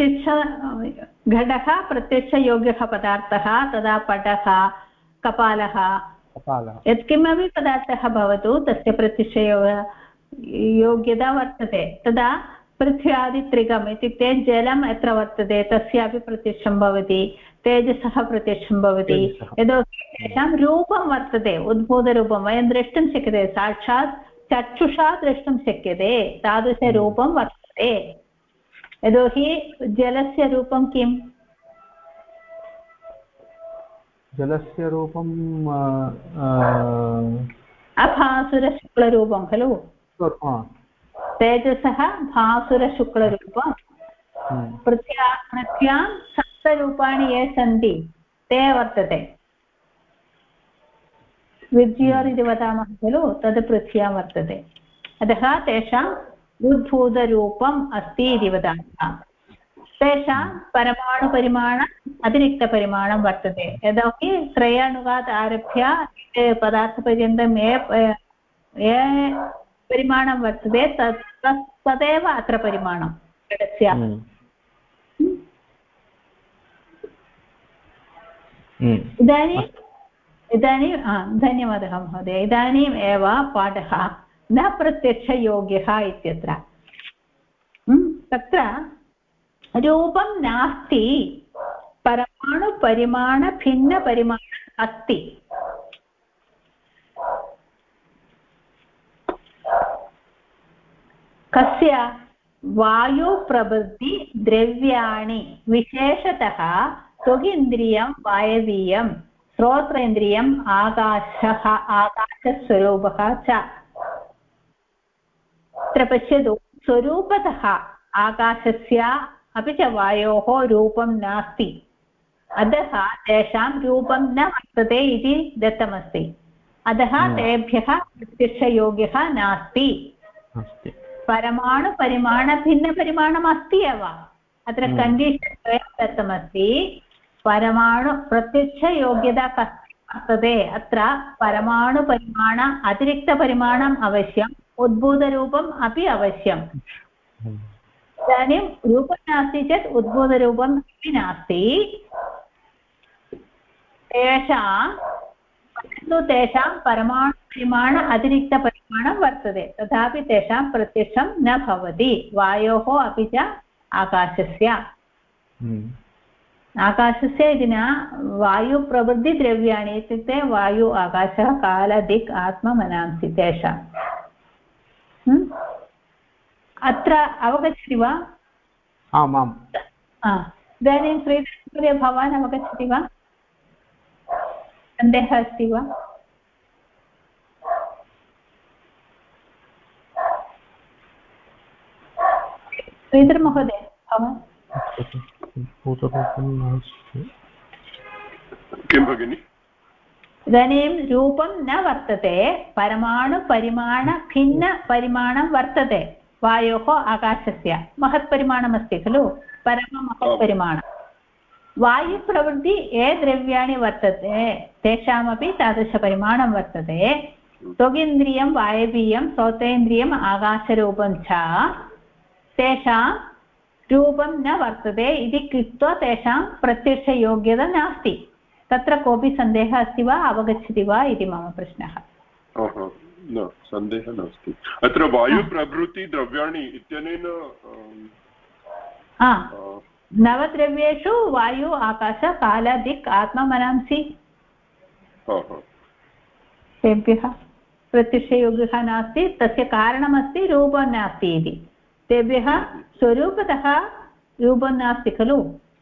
घटः प्रत्यक्षयोग्यः पदार्थः तदा पटः कपालः यत्किमपि पदार्थः भवतु तस्य प्रत्यक्षयोग्यता वर्तते तदा पृथ्व्यादित्रिकम् इत्युक्ते जलम् यत्र वर्तते तस्यापि प्रत्यक्षं भवति तेजसः प्रत्यक्षं भवति यतोहि तेषां रूपं वर्तते उद्भूतरूपं वयं द्रष्टुं शक्यते साक्षात् चक्षुषा द्रष्टुं शक्यते तादृशरूपं वर्तते यतोहि जलस्य रूपं किम् जलस्य रूपम् अभासुरशुक्लरूपं खलु तेजसः भासुरशुक्लरूपं पृथ्व्यां सप्तरूपाणि ये सन्ति ते वर्तते विद्युर् इति वदामः खलु तद् पृथ्व्यां वर्तते अतः तेषाम् उद्भूतरूपम् अस्ति इति वदामः तेषां परमाणुपरिमाण अतिरिक्तपरिमाणं वर्तते यतोहि त्रयाणुकात् आरभ्य पदार्थपर्यन्तं ये परिमाणं वर्तते तदेव अत्र परिमाणं घटस्य इदानीं धन्यवादः महोदय इदानीम् एव पाठः न प्रत्यक्षयोग्यः इत्यत्र तत्र रूपं नास्ति परमाणुपरिमाणभिन्नपरिमाणम् अस्ति कस्य वायुप्रभृति द्रव्याणि विशेषतः त्वगिन्द्रियं वायवीयं श्रोत्रेन्द्रियम् आकाशस्वरूपः च अत्र पश्यतु स्वरूपतः आकाशस्य अपि च वायोः रूपं नास्ति अतः तेषां रूपं न वर्तते इति दत्तमस्ति अतः तेभ्यः प्रत्यक्षयोग्यः नास्ति परमाणुपरिमाणभिन्नपरिमाणम् अस्ति एव अत्र कण्डीषन् द्वयं दत्तमस्ति परमाणु प्रत्यक्षयोग्यता वर्तते अत्र परमाणुपरिमाण अतिरिक्तपरिमाणम् अवश्यम् उद्भूतरूपम् अपि अवश्यम् इदानीं रूपं नास्ति चेत् उद्भूतरूपम् अपि नास्ति तेषां परमाणुपरिमाण अतिरिक्तपरिमाणं वर्तते तथापि तेषां प्रत्यक्षं न भवति वायोः अपि च आकाशस्य आकाशस्य इति न वायुप्रभृतिद्रव्याणि इत्युक्ते वायु आकाशः काल दिक् आत्म मनांसि तेषाम् अत्र अवगच्छति वा आमाम् इदानीं श्रीधरमहोदय भवान् अवगच्छति वा सन्देहः अस्ति वा? श्रीधर महोदय किं भगिनि? इदानीं रूपं न वर्तते, परमाणुपरिमाणभिन्नपरिमाणं वर्तते वायोः आकाशस्य महत्परिमाणमस्ति खलु, परममहत्परिमाणं। वायुप्रवृत्ति ये द्रव्याणि वर्तते तेषामपि तादृशपरिमाणं वर्तते। त्वगिन्द्रियं वायवीयं श्रोतेन्द्रियम् आकाशरूपं च तेषां रूपं न वर्तते इति कृत्वा तेषां प्रत्यक्षयोग्यता नास्ति। तत्र कोऽपि सन्देहः अस्ति वा, अवगच्छति वा इति मम प्रश्नः। न सन्देहः नास्ति। अत्र वायुप्रभृति द्रव्याणि इत्यनेन नवद्रव्येषु वायु आकाश काल दिक् आत्मा मनांसि तेभ्यः प्रत्यक्षयोग्यः नास्ति, तस्य कारणमस्ति रूपं नास्ति इति। तेभ्यः स्वरूपतः रूपं नास्ति खलु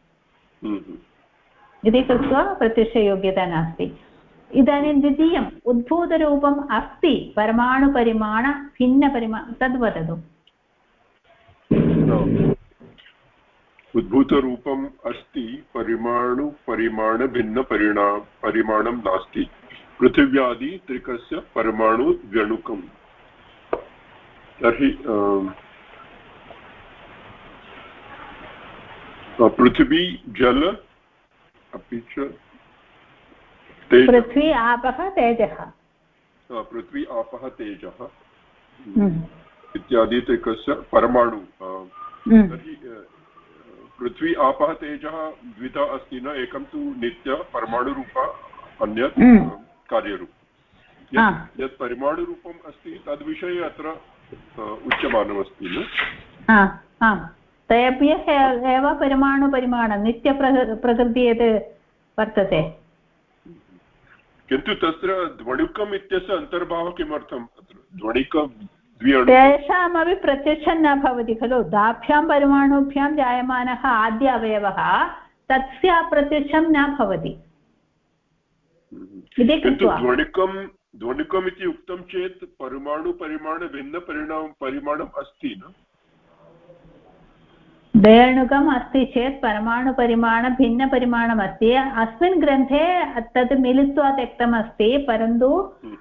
इति कृत्वा प्रत्यक्षयोग्यता नास्ति। इदानीं द्वितीयम् उद्भूतरूपम् अस्ति, परमाणुपरिमाण भिन्नपरिमाण, तद् वदतु। उद्भूतरूपम् अस्ति, परिमाणं नास्ति। पृथिव्यादि त्रिकस्य परमाणु व्यणुकम्। तर्हि पृथिवी जल अपि च पृथ्वी आपः तेजः, पृथ्वी आपः तेजः इत्यादि त्रिकस्य परमाणु। तर्हि पृथ्वी आपः तेजः द्विधा अस्ति न, एकं तु नित्य परमाणुरूप, अन्यत् कार्यरूप। यत् परिमाणुरूपम् अस्ति तद्विषये अत्र उच्यमानमस्ति न। तेभ्यः एव परिमाणुपरिमाणं नित्यप्रकृति यत् वर्तते। किन्तु तत्र ध्वनिकम् इत्यस्य अन्तर्भावः किमर्थम्? तेषामपि प्रत्यक्षं न भवति खलु। दाभ्यां परमाणुभ्यां जायमानः आद्य अवयवः तस्य प्रत्यक्षं न भवति इति कृत्वा ध्वनिकम् इति उक्तं चेत् परिमाणुपरिमाणभिन्नपरिमाणम् अस्ति न। द्वयणुकम् अस्ति चेत् परमाणुपरिमाणभिन्नपरिमाणम् अस्ति। अस्मिन् ग्रन्थे तद् मिलित्वा त्यक्तमस्ति, परन्तु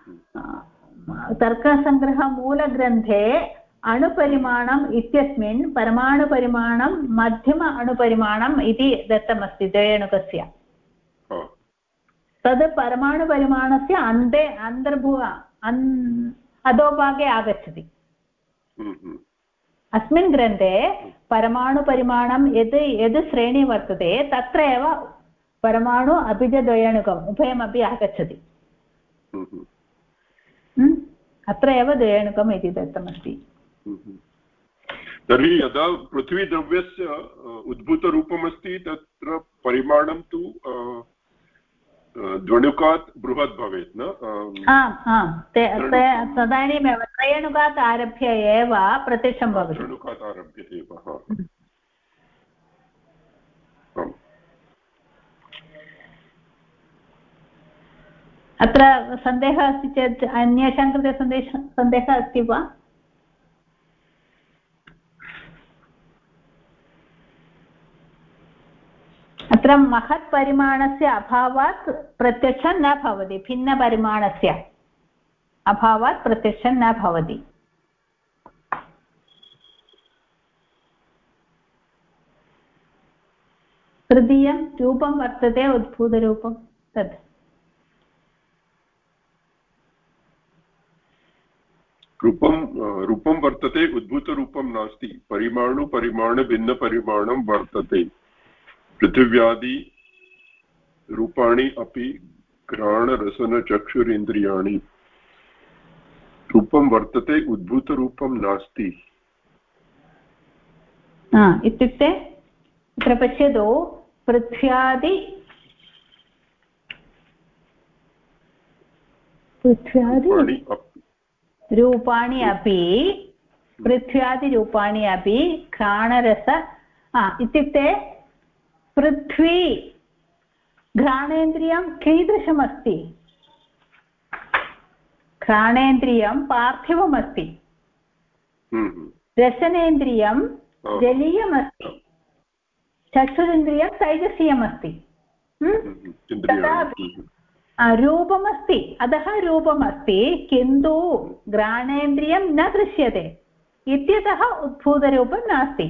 तर्कसङ्ग्रहमूलग्रन्थे अणुपरिमाणम् इत्यस्मिन् परमाणुपरिमाणं मध्यम अणुपरिमाणम् इति दत्तमस्ति द्वयणुकस्य। तद् परमाणुपरिमाणस्य अन्ते अधोभागे आगच्छति। अस्मिन् ग्रन्थे परमाणुपरिमाणं यद् श्रेणी वर्तते तत्र एव परमाणु अपि च द्वयणुकम् उभयमपि आगच्छति। अत्र एव द्वयणुकम् इति दत्तमस्ति। तर्हि यदा पृथ्वीद्रव्यस्य उद्भूतरूपमस्ति तत्र परिमाणं तु ध्वनिकात् बृहत् भवेत् न। तदानीमेव त्रयणुकात् आरभ्य एव प्रत्यक्षं भवति। त्रयणुकात् आरभ्य एव। अत्र सन्देहः अस्ति चेत् अन्येषां कृते सन्देहः अस्ति वा? अत्र महत्परिमाणस्य अभावात् प्रत्यक्षं न भवति, भिन्नपरिमाणस्य अभावात् प्रत्यक्षं न भवति। तृतीयं रूपं वर्तते, उद्भूतरूपं तत्। रूपं वर्तते, उद्भूतरूपं नास्ति। परिमाणुपरिमाणभिन्नपरिमाणं वर्तते। पृथिव्यादि रूपाणि अपि घ्राणरसनचक्षुरिन्द्रियाणि। रूपं वर्तते, उद्भूतरूपं नास्ति। इत्युक्ते अत्र पश्यतु, पृथ्व्यादि रूपाणि अपि पृथ्व्यादिरूपाणि अपि घ्राणरस इत्युक्ते पृथ्वी घ्राणेन्द्रियं कीदृशमस्ति? घ्राणेन्द्रियं पार्थिवमस्ति, रसनेन्द्रियं जलीयमस्ति, चक्षुरिन्द्रियं तैजसीयमस्ति, तथापि रूपमस्ति, अतः रूपमस्ति, किन्तु घ्राणेन्द्रियं न दृश्यते इत्यतः उद्भूतरूपं नास्ति।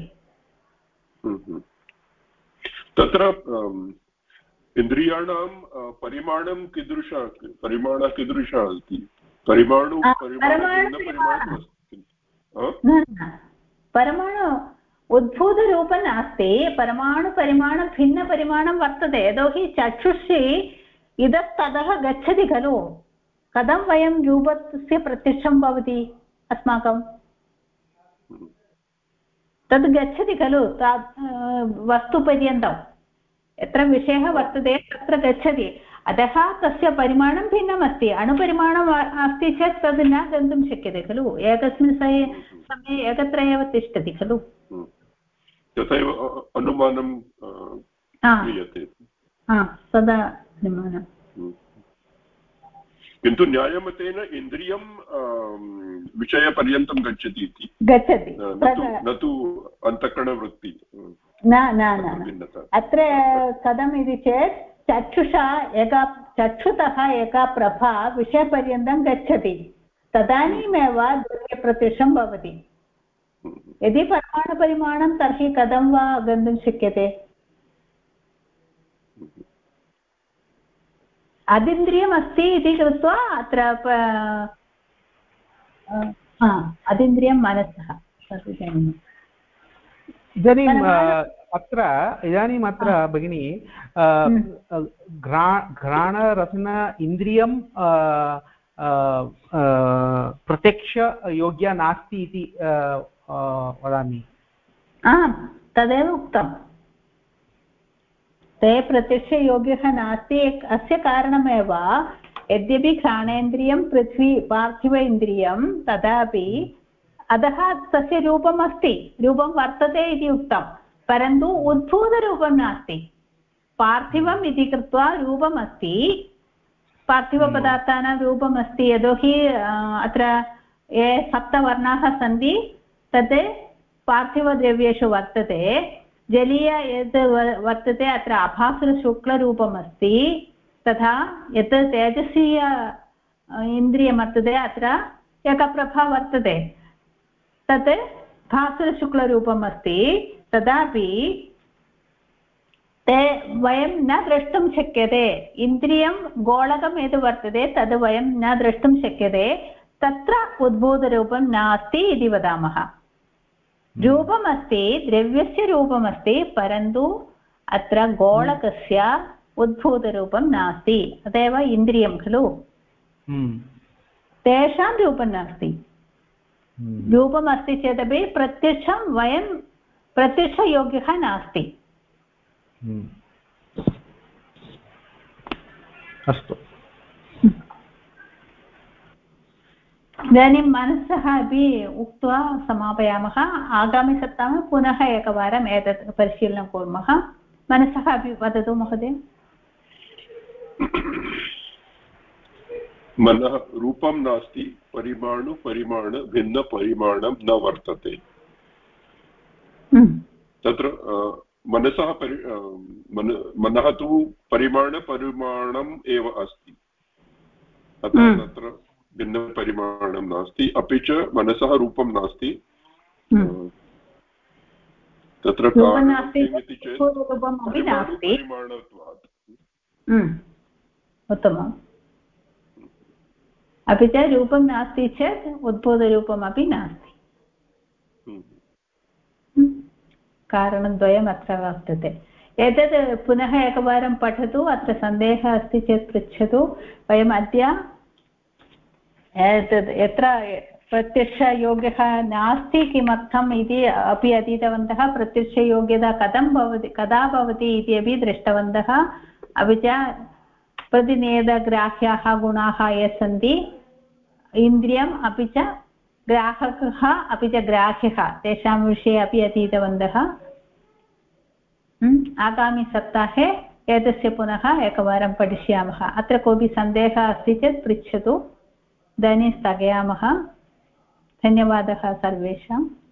तत्र इन्द्रियाणां परिमाणं परिमाणः कीदृशः अस्ति? परमाणु उद्भूतरूपं नास्ति, परमाणुपरिमाणं भिन्नपरिमाणं वर्तते। यतोहि चक्षुषी इतस्ततः गच्छति खलु, कथं वयं रूपस्य प्रत्यक्षं भवति अस्माकं? तद् गच्छति खलु वस्तुपर्यन्तं, यत्र विषयः वर्तते तत्र गच्छति, अतः तस्य परिमाणं भिन्नमस्ति। अणुपरिमाणम् अस्ति चेत् तद् न गन्तुं शक्यते खलु, एकस्मिन् समये एकत्र एव तिष्ठति खलु। तथैव अनुमानं क्रियते, सदा अनुमानं। किन्तु न्यायमतेन इन्द्रियं विषयपर्यन्तं गच्छति इति, न तु अन्तःकरणवृत्ति। न न न अत्र कथम् इति चेत् चक्षुतः एका प्रभा विषयपर्यन्तं गच्छति, तदानीमेव द्रव्यप्रत्यक्षं भवति। यदि परमाणुपरिमाणं तर्हि कथं वा गन्तुं शक्यते? अतीन्द्रियमस्ति इति कृत्वा अत्र अतीन्द्रियं मनसः इदानीम् अत्र भगिनी घ्राणरसन इन्द्रियं प्रत्यक्षयोग्या नास्ति इति वदामि। तदेव उक्तम्, ते प्रत्यक्षयोग्यः नास्ति। अस्य कारणमेव यद्यपि घ्राणेन्द्रियं पृथ्वी पार्थिव इन्द्रियं तथापि अतः तस्य रूपम् अस्ति, रूपं वर्तते इति उक्तं, परन्तु उद्भूतरूपं नास्ति। पार्थिवम् इति कृत्वा रूपमस्ति, पार्थिवपदार्थानां रूपमस्ति, यतोहि अत्र ये सप्तवर्णाः सन्ति तत् पार्थिवद्रव्येषु वर्तते। जलीय यत् वर्तते अत्र अभासुरशुक्लरूपमस्ति, तथा यत् तेजसीय इन्द्रियं वर्तते अत्र एकप्रभा वर्तते, तत् भासुरशुक्लरूपम् अस्ति। तदापि ते वयं न द्रष्टुं शक्यते, इन्द्रियं गोलकं यद् वर्तते तद् वयं न द्रष्टुं शक्यते, तत्र उद्भूतरूपं नास्ति इति वदामः। रूपमस्ति, द्रव्यस्य रूपमस्ति, परन्तु अत्र गोलकस्य उद्भूतरूपं नास्ति, अतएव इन्द्रियं खलु, तेषां रूपं नास्ति। रूपमस्ति चेदपि प्रत्यक्षं वयं प्रत्यक्षयोग्यः नास्ति। अस्तु, इदानीं मनसः अपि उक्त्वा समापयामः। आगामिसप्ताहे पुनः एकवारम् एतत् परिशीलनं कुर्मः। मनसः अपि वदतु महोदय। मनः रूपं नास्ति, परिमाण भिन्नपरिमाणं न वर्तते। तत्र मनसः मनः तु परिमाणम् एव अस्ति, अतः तत्र भिन्नपरिमाणं नास्ति, अपि च मनसः रूपं नास्ति। तत्र किमिति चेत् परिमाणत्वात्। उत्तमम्। अपि च रूपं नास्ति चेत् उद्भूतरूपमपि नास्ति। कारणद्वयम् अत्र वर्तते। एतत् पुनः एकवारं पठतु, अत्र सन्देहः अस्ति चेत् पृच्छतु। वयम् अद्य एतद् यत्र प्रत्यक्षयोग्यः नास्ति किमर्थम् इति अपि अधीतवन्तः, प्रत्यक्षयोग्यता कथं भवति कदा भवति इति अपि दृष्टवन्तः, अपि च प्रतिनियतग्राह्याः गुणाः ये सन्ति, इन्द्रियम् अपि च ग्राहकः अपि च ग्राह्यः, तेषां विषये अपि अधीतवन्तः। आगामिसप्ताहे एतस्य पुनः एकवारं पठिष्यामः। अत्र कोऽपि सन्देहः अस्ति चेत् पृच्छतु। इदानीं स्थगयामः। धन्यवादः सर्वेषाम्।